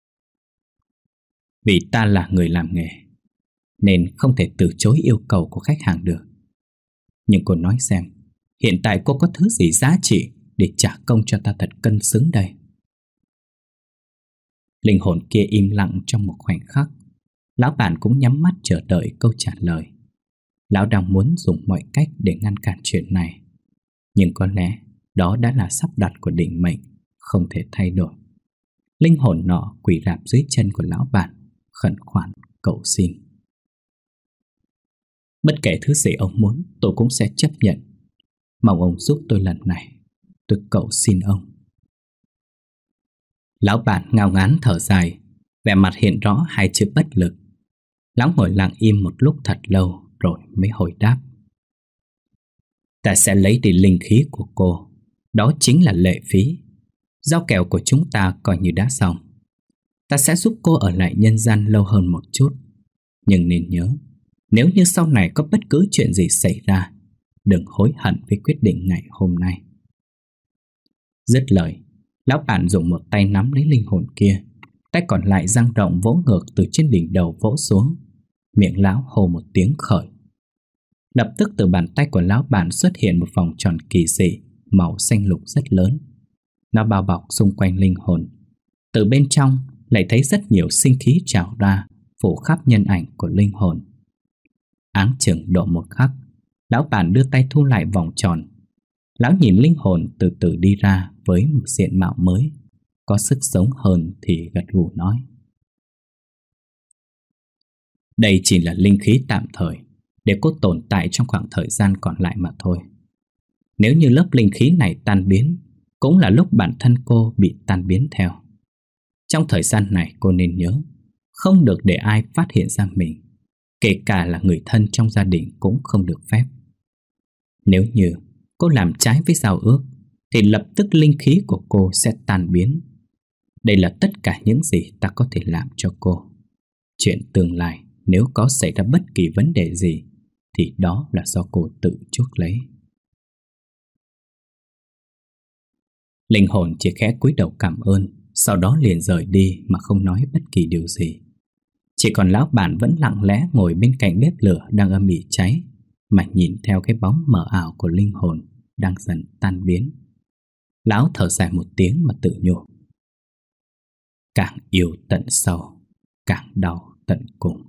Vì ta là người làm nghề, nên không thể từ chối yêu cầu của khách hàng được. Nhưng cô nói xem, hiện tại cô có thứ gì giá trị để trả công cho ta thật cân xứng đây? Linh hồn kia im lặng trong một khoảnh khắc. Lão bản cũng nhắm mắt chờ đợi câu trả lời. Lão đang muốn dùng mọi cách để ngăn cản chuyện này, nhưng có lẽ đó đã là sắp đặt của định mệnh, không thể thay đổi. Linh hồn nọ quỳ rạp dưới chân của lão bản, khẩn khoản cầu xin. Bất kể thứ gì ông muốn, tôi cũng sẽ chấp nhận. Mong ông giúp tôi lần này. Tôi cầu xin ông. Lão bản ngao ngán thở dài, vẻ mặt hiện rõ hai chữ bất lực. Lão ngồi lặng im một lúc thật lâu rồi mới hồi đáp. Ta sẽ lấy đi linh khí của cô. Đó chính là lệ phí. Giao kèo của chúng ta coi như đã xong. Ta sẽ giúp cô ở lại nhân gian lâu hơn một chút. Nhưng nên nhớ, nếu như sau này có bất cứ chuyện gì xảy ra, đừng hối hận với quyết định ngày hôm nay. Dứt lời, lão bản dùng một tay nắm lấy linh hồn kia, tay còn lại dang rộng vỗ ngược từ trên đỉnh đầu vỗ xuống, Miệng lão hô một tiếng khởi. Lập tức từ bàn tay của lão bản xuất hiện một vòng tròn kỳ dị màu xanh lục rất lớn. Nó bao bọc xung quanh linh hồn. Từ bên trong lại thấy rất nhiều sinh khí trào ra, phủ khắp nhân ảnh của linh hồn. Áng chừng độ một khắc, lão bản đưa tay thu lại vòng tròn. Lão nhìn linh hồn từ từ đi ra với một diện mạo mới, có sức sống hơn thì gật gù nói: đây chỉ là linh khí tạm thời, để cô tồn tại trong khoảng thời gian còn lại mà thôi. Nếu như lớp linh khí này tan biến, cũng là lúc bản thân cô bị tan biến theo. Trong thời gian này cô nên nhớ, không được để ai phát hiện ra mình, kể cả là người thân trong gia đình cũng không được phép. Nếu như cô làm trái với giao ước, thì lập tức linh khí của cô sẽ tan biến. Đây là tất cả những gì ta có thể làm cho cô. Chuyện tương lai, nếu có xảy ra bất kỳ vấn đề gì, thì đó là do cô tự chuốc lấy. Linh hồn chỉ khẽ cúi đầu cảm ơn, sau đó liền rời đi mà không nói bất kỳ điều gì. Chỉ còn lão bản vẫn lặng lẽ ngồi bên cạnh bếp lửa đang âm ỉ cháy, mà nhìn theo cái bóng mờ ảo của linh hồn đang dần tan biến. Lão thở dài một tiếng mà tự nhủ: càng yêu tận sâu, càng đau tận cùng.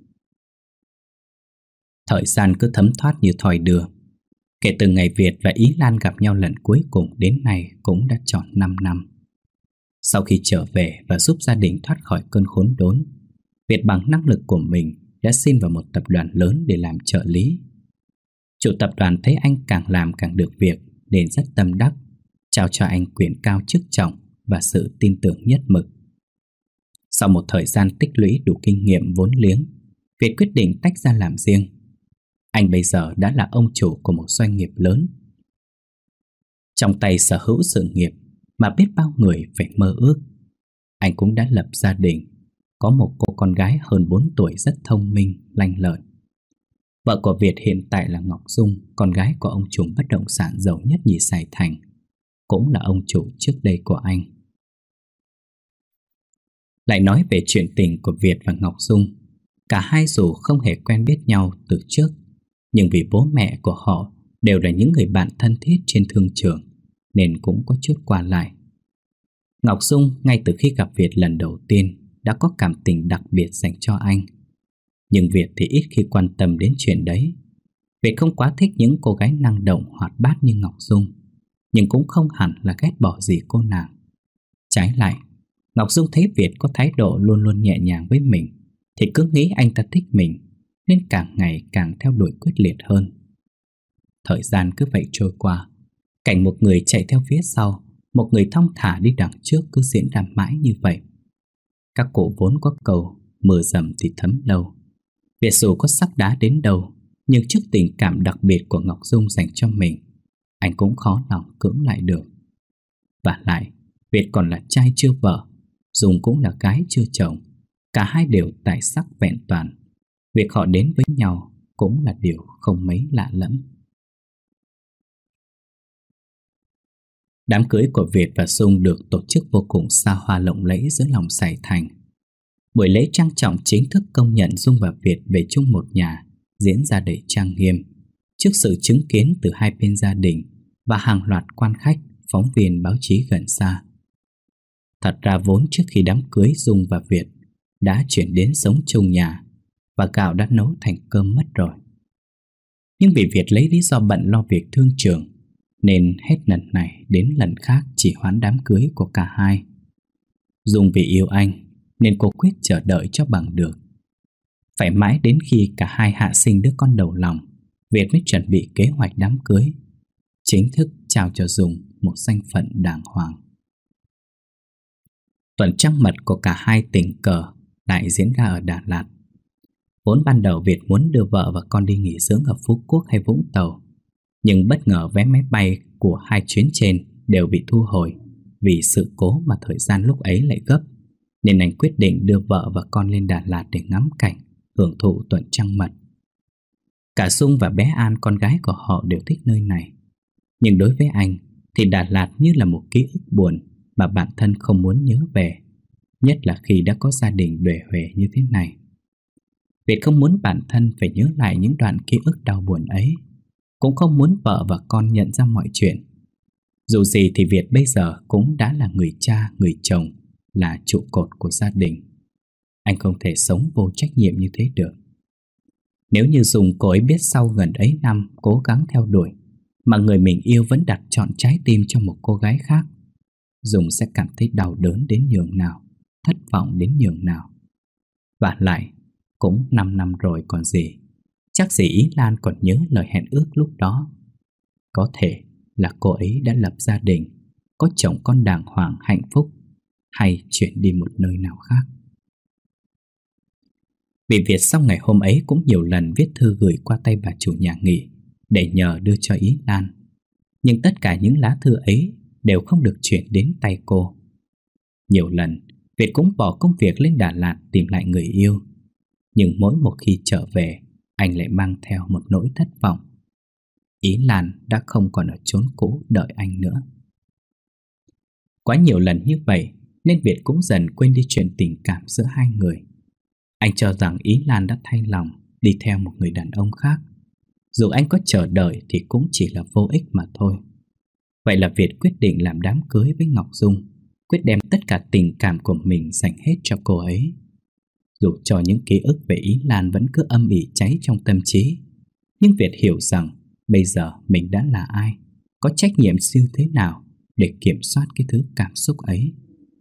Thời gian cứ thấm thoát như thoi đưa. Kể từ ngày Việt và Ý Lan gặp nhau lần cuối cùng đến nay cũng đã tròn năm năm. Sau khi trở về và giúp gia đình thoát khỏi cơn khốn đốn, Việt bằng năng lực của mình đã xin vào một tập đoàn lớn để làm trợ lý. Chủ tập đoàn thấy anh càng làm càng được việc nên rất tâm đắc, trao cho anh quyền cao chức trọng và sự tin tưởng nhất mực. Sau một thời gian tích lũy đủ kinh nghiệm vốn liếng, Việt quyết định tách ra làm riêng. Anh bây giờ đã là ông chủ của một doanh nghiệp lớn. Trong tay sở hữu sự nghiệp mà biết bao người phải mơ ước. Anh cũng đã lập gia đình, có một cô con gái hơn bốn tuổi rất thông minh, lanh lợi. Vợ của Việt hiện tại là Ngọc Dung, con gái của ông chủ bất động sản giàu nhất nhì Sài Thành, cũng là ông chủ trước đây của anh. Lại nói về chuyện tình của Việt và Ngọc Dung, cả hai dù không hề quen biết nhau từ trước, nhưng vì bố mẹ của họ đều là những người bạn thân thiết trên thương trường nên cũng có chút qua lại. Ngọc Dung ngay từ khi gặp Việt lần đầu tiên đã có cảm tình đặc biệt dành cho anh. Nhưng Việt thì ít khi quan tâm đến chuyện đấy. Việt không quá thích những cô gái năng động hoạt bát như Ngọc Dung, nhưng cũng không hẳn là ghét bỏ gì cô nàng. Trái lại, Ngọc Dung thấy Việt có thái độ luôn luôn nhẹ nhàng với mình thì cứ nghĩ anh ta thích mình, nên càng ngày càng theo đuổi quyết liệt hơn. Thời gian cứ vậy trôi qua, cảnh một người chạy theo phía sau, một người thong thả đi đằng trước cứ diễn ra mãi như vậy. Các cụ vốn có câu mưa dầm thì thấm lâu. Việt dù có sắc đá đến đâu, nhưng trước tình cảm đặc biệt của Ngọc Dung dành cho mình, anh cũng khó lòng cưỡng lại được. Và lại, Việt còn là trai chưa vợ, Dung cũng là gái chưa chồng. Cả hai đều tài sắc vẹn toàn. Việc họ đến với nhau cũng là điều không mấy lạ lẫm. Đám cưới của Việt và Dung được tổ chức vô cùng xa hoa lộng lẫy giữa lòng Sài Thành. Buổi lễ trang trọng chính thức công nhận Dung và Việt về chung một nhà diễn ra đầy trang nghiêm, trước sự chứng kiến từ hai bên gia đình và hàng loạt quan khách, phóng viên báo chí gần xa. Thật ra vốn trước khi đám cưới, Dung và Việt đã chuyển đến sống chung nhà và gạo đã nấu thành cơm mất rồi. Nhưng vì Việt lấy lý do bận lo việc thương trường nên hết lần này đến lần khác chỉ hoãn đám cưới của cả hai. Dung vì yêu anh nên cô quyết chờ đợi cho bằng được. Phải mãi đến khi cả hai hạ sinh đứa con đầu lòng, Việt mới chuẩn bị kế hoạch đám cưới, chính thức trao cho Dung một danh phận đàng hoàng. Tuần trăng mật của cả hai tình cờ lại diễn ra ở Đà Lạt. Vốn ban đầu Việt muốn đưa vợ và con đi nghỉ dưỡng ở Phú Quốc hay Vũng Tàu, nhưng bất ngờ vé máy bay của hai chuyến trên đều bị thu hồi vì sự cố mà thời gian lúc ấy lại gấp, nên anh quyết định đưa vợ và con lên Đà Lạt để ngắm cảnh, hưởng thụ tuần trăng mật. Cả Dung và bé An, con gái của họ, đều thích nơi này. Nhưng đối với anh thì Đà Lạt như là một ký ức buồn mà bản thân không muốn nhớ về, nhất là khi đã có gia đình uể huệ như thế này. Việt không muốn bản thân phải nhớ lại những đoạn ký ức đau buồn ấy, cũng không muốn vợ và con nhận ra mọi chuyện. Dù gì thì Việt bây giờ cũng đã là người cha, người chồng, là trụ cột của gia đình. Anh không thể sống vô trách nhiệm như thế được. Nếu như Dung cô ấy biết sau gần ấy năm cố gắng theo đuổi mà người mình yêu vẫn đặt trọn trái tim cho một cô gái khác, Dung sẽ cảm thấy đau đớn đến nhường nào, thất vọng đến nhường nào. Và lại, cũng năm năm rồi còn gì, chắc gì Ý Lan còn nhớ lời hẹn ước lúc đó. Có thể là cô ấy đã lập gia đình, có chồng con đàng hoàng hạnh phúc, hay chuyển đi một nơi nào khác. Vì Việt sau ngày hôm ấy cũng nhiều lần viết thư gửi qua tay bà chủ nhà nghỉ để nhờ đưa cho Ý Lan. Nhưng tất cả những lá thư ấy đều không được chuyển đến tay cô. Nhiều lần Việt cũng bỏ công việc lên Đà Lạt tìm lại người yêu. Nhưng mỗi một khi trở về, anh lại mang theo một nỗi thất vọng. Ý Lan đã không còn ở chốn cũ đợi anh nữa. Quá nhiều lần như vậy nên Việt cũng dần quên đi chuyện tình cảm giữa hai người. Anh cho rằng Ý Lan đã thay lòng đi theo một người đàn ông khác. Dù anh có chờ đợi thì cũng chỉ là vô ích mà thôi. Vậy là Việt quyết định làm đám cưới với Ngọc Dung, quyết đem tất cả tình cảm của mình dành hết cho cô ấy. Dù cho những ký ức về Ý Lan vẫn cứ âm ỉ cháy trong tâm trí, nhưng Việt hiểu rằng bây giờ mình đã là ai, có trách nhiệm siêu thế nào để kiểm soát cái thứ cảm xúc ấy.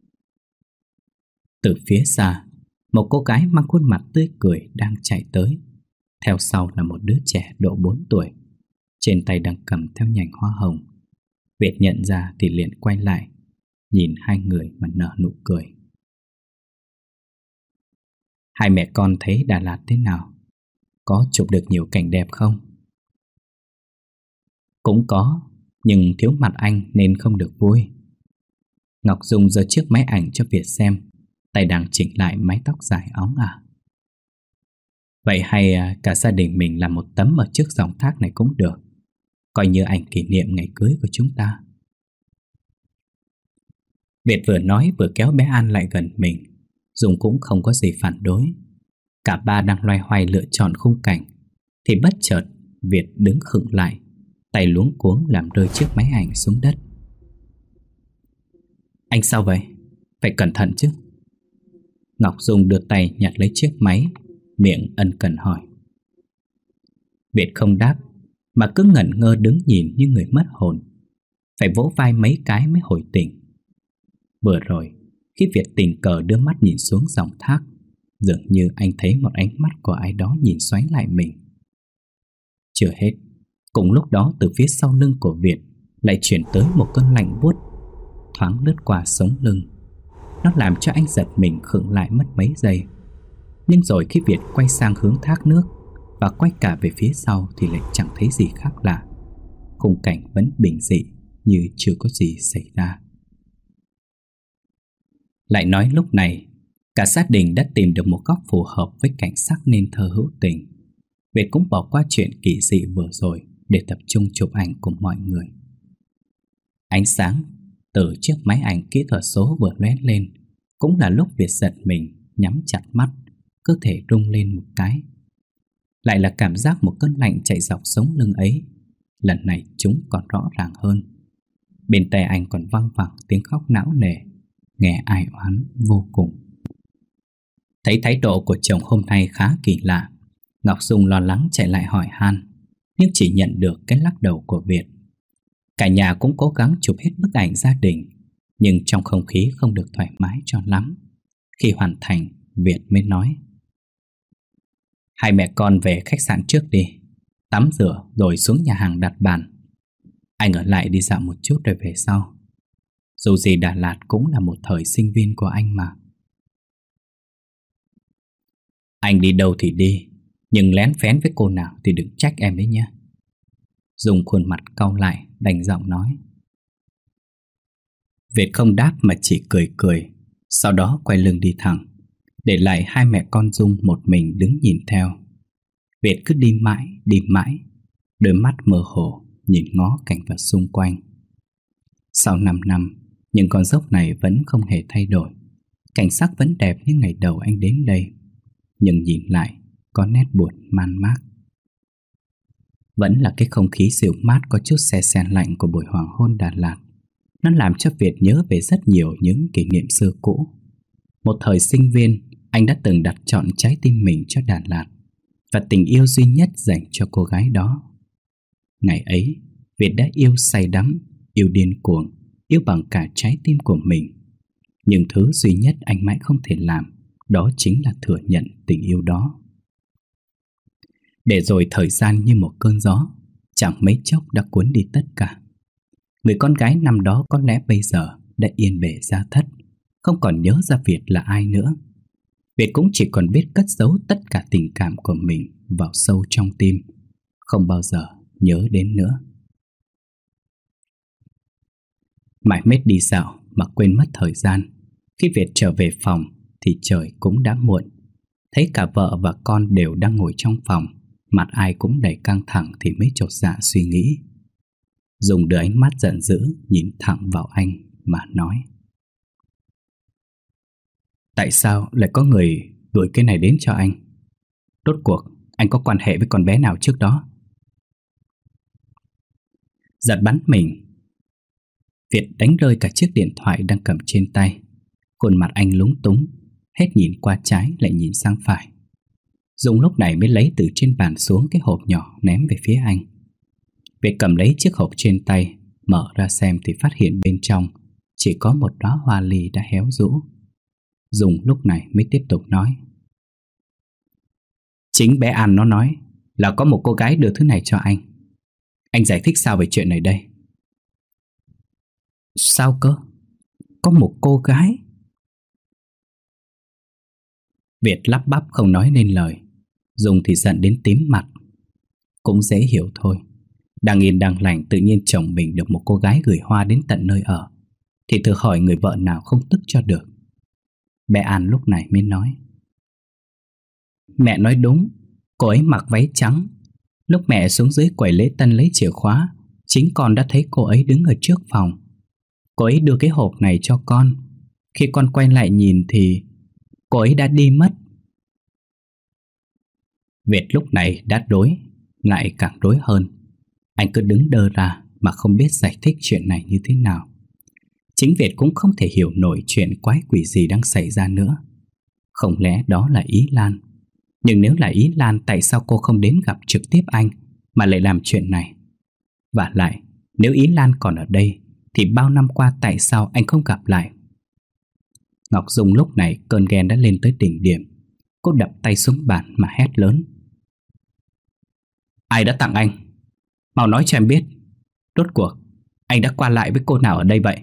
Từ phía xa, một cô gái mang khuôn mặt tươi cười đang chạy tới. Theo sau là một đứa trẻ độ bốn tuổi, trên tay đang cầm theo nhành hoa hồng. Việt nhận ra thì liền quay lại, nhìn hai người mà nở nụ cười. Hai mẹ con thấy Đà Lạt thế nào? Có chụp được nhiều cảnh đẹp không? Cũng có, nhưng thiếu mặt anh nên không được vui. Ngọc Dung giơ chiếc máy ảnh cho Việt xem, tay đang chỉnh lại mái tóc dài óng ả. Vậy hay cả gia đình mình làm một tấm ở trước dòng thác này cũng được, coi như ảnh kỷ niệm ngày cưới của chúng ta. Việt vừa nói vừa kéo bé An lại gần mình. Dung cũng không có gì phản đối. Cả ba đang loay hoay lựa chọn khung cảnh thì bất chợt Việt đứng khựng lại, tay luống cuống làm rơi chiếc máy ảnh xuống đất. Anh sao vậy? Phải cẩn thận chứ. Ngọc Dung đưa tay nhặt lấy chiếc máy, miệng ân cần hỏi. Việt không đáp, mà cứ ngẩn ngơ đứng nhìn như người mất hồn. Phải vỗ vai mấy cái mới hồi tỉnh. Vừa rồi, khi Việt tình cờ đưa mắt nhìn xuống dòng thác, dường như anh thấy một ánh mắt của ai đó nhìn xoáy lại mình. Chưa hết, cùng lúc đó từ phía sau lưng của Việt lại chuyển tới một cơn lạnh buốt, thoáng lướt qua sống lưng. Nó làm cho anh giật mình khựng lại mất mấy giây. Nhưng rồi khi Việt quay sang hướng thác nước và quay cả về phía sau thì lại chẳng thấy gì khác lạ. Khung cảnh vẫn bình dị như chưa có gì xảy ra. Lại nói lúc này, cả gia đình đã tìm được một góc phù hợp với cảnh sắc nên thơ hữu tình. Việt cũng bỏ qua chuyện kỳ dị vừa rồi để tập trung chụp ảnh cùng mọi người. Ánh sáng từ chiếc máy ảnh kỹ thuật số vừa lóe lên cũng là lúc Việt giật mình, nhắm chặt mắt, cơ thể rung lên một cái. Lại là cảm giác một cơn lạnh chạy dọc sống lưng ấy. Lần này chúng còn rõ ràng hơn. Bên tai anh còn văng vẳng tiếng khóc não nề, nghe ai oán vô cùng. Thấy thái độ của chồng hôm nay khá kỳ lạ, Ngọc Dung lo lắng chạy lại hỏi han, nhưng chỉ nhận được cái lắc đầu của Việt. Cả nhà cũng cố gắng chụp hết bức ảnh gia đình, nhưng trong không khí không được thoải mái cho lắm. Khi hoàn thành, Việt mới nói: Hai mẹ con về khách sạn trước đi, tắm rửa rồi xuống nhà hàng đặt bàn. Anh ở lại đi dạo một chút rồi về sau. Dù gì Đà Lạt cũng là một thời sinh viên của anh mà. Anh đi đâu thì đi, nhưng lén phén với cô nào thì đừng trách em đấy nhé. Dùng khuôn mặt cau lại, đành giọng nói. Việt không đáp mà chỉ cười cười, sau đó quay lưng đi thẳng, để lại hai mẹ con Dung một mình đứng nhìn theo. Việt cứ đi mãi, đi mãi, đôi mắt mơ hồ nhìn ngó cảnh vật xung quanh. Sau năm năm, nhưng con dốc này vẫn không hề thay đổi. Cảnh sắc vẫn đẹp như ngày đầu anh đến đây. Nhưng nhìn lại, có nét buồn man mác. Vẫn là cái không khí dịu mát có chút se se lạnh của buổi hoàng hôn Đà Lạt. Nó làm cho Việt nhớ về rất nhiều những kỷ niệm xưa cũ. Một thời sinh viên, anh đã từng đặt trọn trái tim mình cho Đà Lạt và tình yêu duy nhất dành cho cô gái đó. Ngày ấy, Việt đã yêu say đắm, yêu điên cuồng, yêu bằng cả trái tim của mình. Nhưng thứ duy nhất anh mãi không thể làm, đó chính là thừa nhận tình yêu đó. Để rồi thời gian như một cơn gió, chẳng mấy chốc đã cuốn đi tất cả. Người con gái năm đó có lẽ bây giờ đã yên bề gia thất, không còn nhớ ra Việt là ai nữa. Việt cũng chỉ còn biết cất giấu tất cả tình cảm của mình vào sâu trong tim, không bao giờ nhớ đến nữa. Mãi mết đi dạo mà quên mất thời gian. Khi Việt trở về phòng thì trời cũng đã muộn. Thấy cả vợ và con đều đang ngồi trong phòng, mặt ai cũng đầy căng thẳng thì mới chột dạ suy nghĩ. Dùng đưa ánh mắt giận dữ nhìn thẳng vào anh mà nói: Tại sao lại có người gửi cái này đến cho anh? Rốt cuộc anh có quan hệ với con bé nào trước đó? Giật bắn mình, Việt đánh rơi cả chiếc điện thoại đang cầm trên tay. Khuôn mặt anh lúng túng, hết nhìn qua trái lại nhìn sang phải. Dung lúc này mới lấy từ trên bàn xuống cái hộp nhỏ ném về phía anh. Việt cầm lấy chiếc hộp trên tay, mở ra xem thì phát hiện bên trong chỉ có một đóa hoa ly đã héo rũ. Dung lúc này mới tiếp tục nói: Chính bé An nó nói là có một cô gái đưa thứ này cho anh. Anh giải thích sao về chuyện này đây? Sao cơ? Có một cô gái? Việt lắp bắp không nói nên lời. Dung thì giận đến tím mặt. Cũng dễ hiểu thôi. Đang yên đang lành tự nhiên chồng mình được một cô gái gửi hoa đến tận nơi ở, thì thử hỏi người vợ nào không tức cho được. Bé An lúc này mới nói: Mẹ nói đúng. Cô ấy mặc váy trắng. Lúc mẹ xuống dưới quầy lễ tân lấy chìa khóa, chính con đã thấy cô ấy đứng ở trước phòng. Cô ấy đưa cái hộp này cho con. Khi con quay lại nhìn thì cô ấy đã đi mất. Việt lúc này đã rối, lại càng rối hơn. Anh cứ đứng đơ ra mà không biết giải thích chuyện này như thế nào. Chính Việt cũng không thể hiểu nổi chuyện quái quỷ gì đang xảy ra nữa. Không lẽ đó là Ý Lan? Nhưng nếu là Ý Lan, tại sao cô không đến gặp trực tiếp anh mà lại làm chuyện này? Và lại, nếu Ý Lan còn ở đây thì bao năm qua tại sao anh không gặp lại? Ngọc Dung lúc này cơn ghen đã lên tới đỉnh điểm. Cô đập tay xuống bàn mà hét lớn: Ai đã tặng anh? Mau nói cho em biết, rốt cuộc anh đã qua lại với cô nào ở đây vậy?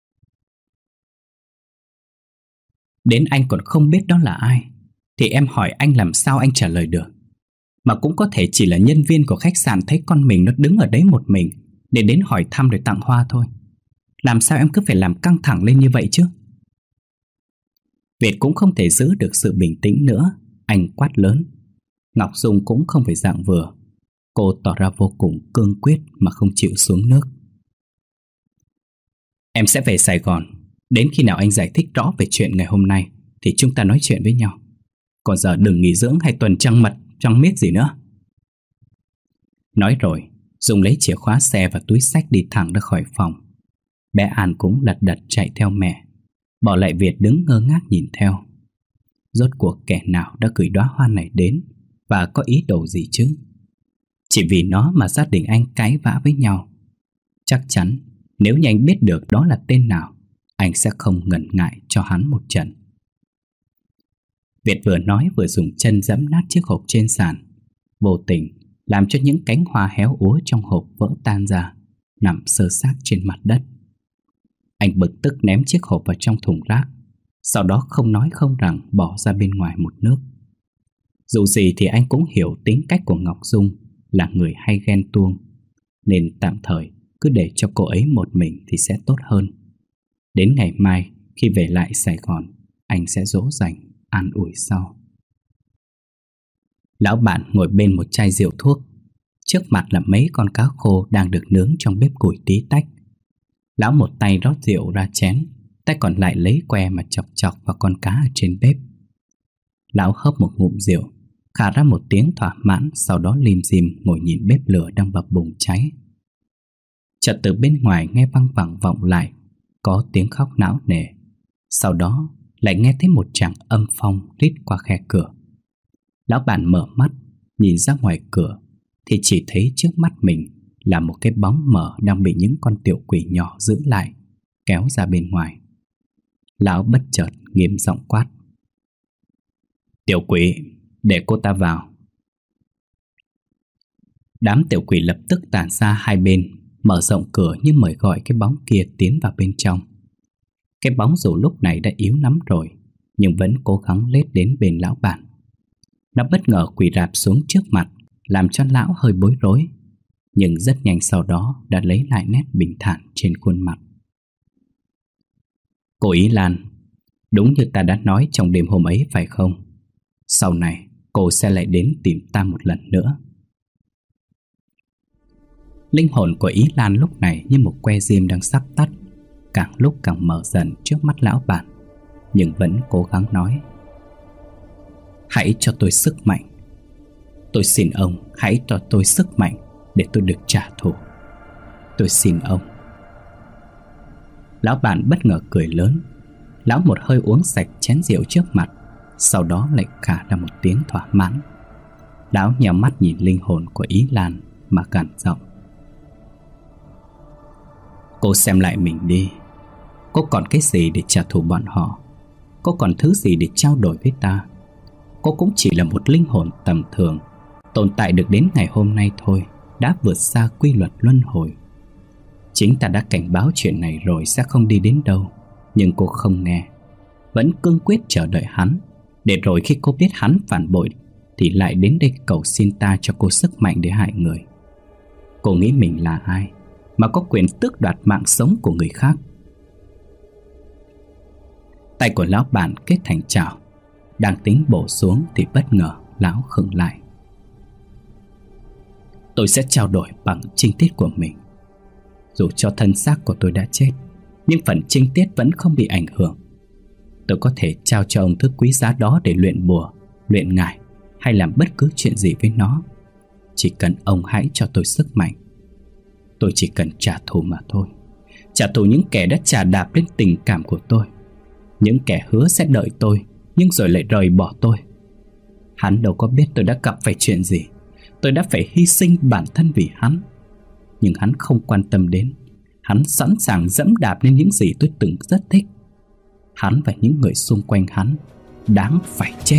Đến anh còn không biết đó là ai thì em hỏi anh làm sao anh trả lời được? Mà cũng có thể chỉ là nhân viên của khách sạn thấy con mình nó đứng ở đấy một mình để đến hỏi thăm rồi tặng hoa thôi. Làm sao em cứ phải làm căng thẳng lên như vậy chứ? Việt cũng không thể giữ được sự bình tĩnh nữa. Anh quát lớn. Ngọc Dung cũng không phải dạng vừa. Cô tỏ ra vô cùng cương quyết mà không chịu xuống nước. Em sẽ về Sài Gòn. Đến khi nào anh giải thích rõ về chuyện ngày hôm nay thì chúng ta nói chuyện với nhau. Còn giờ đừng nghỉ dưỡng hay tuần trăng mật trăng miết gì nữa. Nói rồi, Dung lấy chìa khóa xe và túi xách đi thẳng ra khỏi phòng. Bé An cũng lật đật chạy theo mẹ, bỏ lại Việt đứng ngơ ngác nhìn theo. Rốt cuộc kẻ nào đã gửi đóa hoa này đến và có ý đồ gì chứ? Chỉ vì nó mà gia đình anh cãi vã với nhau. Chắc chắn nếu như anh biết được đó là tên nào, anh sẽ không ngần ngại cho hắn một trận. Việt vừa nói vừa dùng chân giẫm nát chiếc hộp trên sàn, vô tình làm cho những cánh hoa héo úa trong hộp vỡ tan ra, nằm xơ xác trên mặt đất. Anh bực tức ném chiếc hộp vào trong thùng rác, sau đó không nói không rằng bỏ ra bên ngoài một nước. Dù gì thì anh cũng hiểu tính cách của Ngọc Dung là người hay ghen tuông, nên tạm thời cứ để cho cô ấy một mình thì sẽ tốt hơn. Đến ngày mai khi về lại Sài Gòn, anh sẽ dỗ dành an ủi sau. Lão bạn ngồi bên một chai rượu thuốc. Trước mặt là mấy con cá khô đang được nướng trong bếp củi tí tách. Lão một tay rót rượu ra chén, tay còn lại lấy que mà chọc chọc vào con cá ở trên bếp. Lão hớp một ngụm rượu, khà ra một tiếng thỏa mãn, sau đó lim dim ngồi nhìn bếp lửa đang bập bùng cháy. Chợt từ bên ngoài nghe văng vẳng vọng lại có tiếng khóc não nề. Sau đó lại nghe thấy một tràng âm phong rít qua khe cửa. Lão bản mở mắt, nhìn ra ngoài cửa thì chỉ thấy trước mắt mình là một cái bóng mờ đang bị những con tiểu quỷ nhỏ giữ lại, kéo ra bên ngoài. Lão bất chợt nghiêm giọng quát: "Tiểu quỷ, để cô ta vào." Đám tiểu quỷ lập tức tản ra hai bên, mở rộng cửa như mời gọi cái bóng kia tiến vào bên trong. Cái bóng dù lúc này đã yếu lắm rồi, nhưng vẫn cố gắng lết đến bên lão bản. Nó bất ngờ quỳ rạp xuống trước mặt, làm cho lão hơi bối rối, nhưng rất nhanh sau đó đã lấy lại nét bình thản trên khuôn mặt. "Cô Ý Lan, đúng như ta đã nói trong đêm hôm ấy phải không? Sau này cô sẽ lại đến tìm ta một lần nữa." Linh hồn của Ý Lan lúc này như một que diêm đang sắp tắt, càng lúc càng mở dần trước mắt lão bản, nhưng vẫn cố gắng nói: "Hãy cho tôi sức mạnh. Tôi xin ông hãy cho tôi sức mạnh để tôi được trả thù. Tôi xin ông." Lão bản bất ngờ cười lớn. Lão một hơi uống sạch chén rượu trước mặt, sau đó lại khả ra một tiếng thỏa mãn. Lão nhắm mắt nhìn linh hồn của Ý Lan mà gằn giọng: "Cô xem lại mình đi. Cô còn cái gì để trả thù bọn họ? Cô còn thứ gì để trao đổi với ta? Cô cũng chỉ là một linh hồn tầm thường, tồn tại được đến ngày hôm nay thôi, đã vượt xa quy luật luân hồi. Chính ta đã cảnh báo chuyện này rồi sẽ không đi đến đâu, nhưng cô không nghe, vẫn cương quyết chờ đợi hắn, để rồi khi cô biết hắn phản bội thì lại đến đây cầu xin ta cho cô sức mạnh để hại người. Cô nghĩ mình là ai mà có quyền tước đoạt mạng sống của người khác?" Tay của lão bản kết thành chảo, đang tính bổ xuống thì bất ngờ lão khựng lại. "Tôi sẽ trao đổi bằng trinh tiết của mình. Dù cho thân xác của tôi đã chết, nhưng phần trinh tiết vẫn không bị ảnh hưởng. Tôi có thể trao cho ông thứ quý giá đó để luyện bùa, luyện ngải hay làm bất cứ chuyện gì với nó. Chỉ cần ông hãy cho tôi sức mạnh. Tôi chỉ cần trả thù mà thôi. Trả thù những kẻ đã chà đạp lên tình cảm của tôi, những kẻ hứa sẽ đợi tôi nhưng rồi lại rời bỏ tôi. Hắn đâu có biết tôi đã gặp phải chuyện gì. Tôi đã phải hy sinh bản thân vì hắn, nhưng hắn không quan tâm đến. Hắn sẵn sàng dẫm đạp lên những gì tôi từng rất thích. Hắn và những người xung quanh hắn đáng phải chết."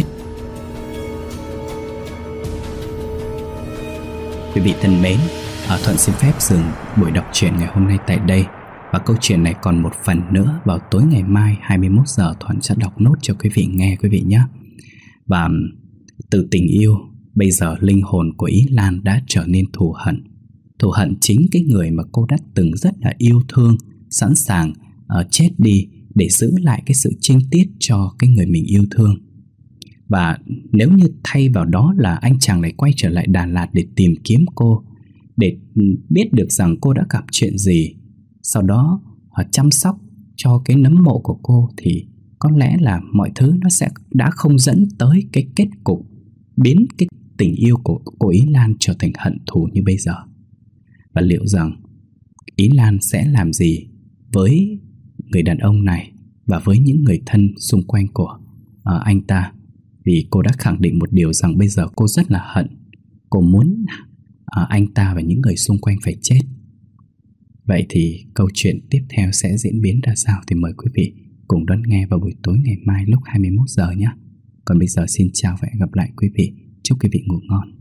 Quý vị thân mến, ở Thuận xin phép dừng buổi đọc truyện ngày hôm nay tại đây. Và câu chuyện này còn một phần nữa vào tối ngày mai hai mươi mốt giờ Thuận sẽ đọc nốt cho quý vị nghe quý vị nhé. Và từ tình yêu, bây giờ linh hồn của Ý Lan đã trở nên thù hận. Thù hận chính cái người mà cô đã từng rất là yêu thương, sẵn sàng uh, chết đi để giữ lại cái sự trinh tiết cho cái người mình yêu thương. Và nếu như thay vào đó là anh chàng lại quay trở lại Đà Lạt để tìm kiếm cô, để biết được rằng cô đã gặp chuyện gì, sau đó uh, chăm sóc cho cái nấm mộ của cô, thì có lẽ là mọi thứ nó sẽ đã không dẫn tới cái kết cục biến cái tình yêu của cô Ý Lan trở thành hận thù như bây giờ. Và liệu rằng Ý Lan sẽ làm gì với người đàn ông này và với những người thân xung quanh của uh, anh ta? Vì cô đã khẳng định một điều rằng bây giờ cô rất là hận. Cô muốn uh, anh ta và những người xung quanh phải chết. Vậy thì câu chuyện tiếp theo sẽ diễn biến ra sao thì mời quý vị cùng đón nghe vào buổi tối ngày mai lúc hai mươi mốt giờ nhé. Còn bây giờ xin chào và hẹn gặp lại quý vị. Chúc quý vị ngủ ngon.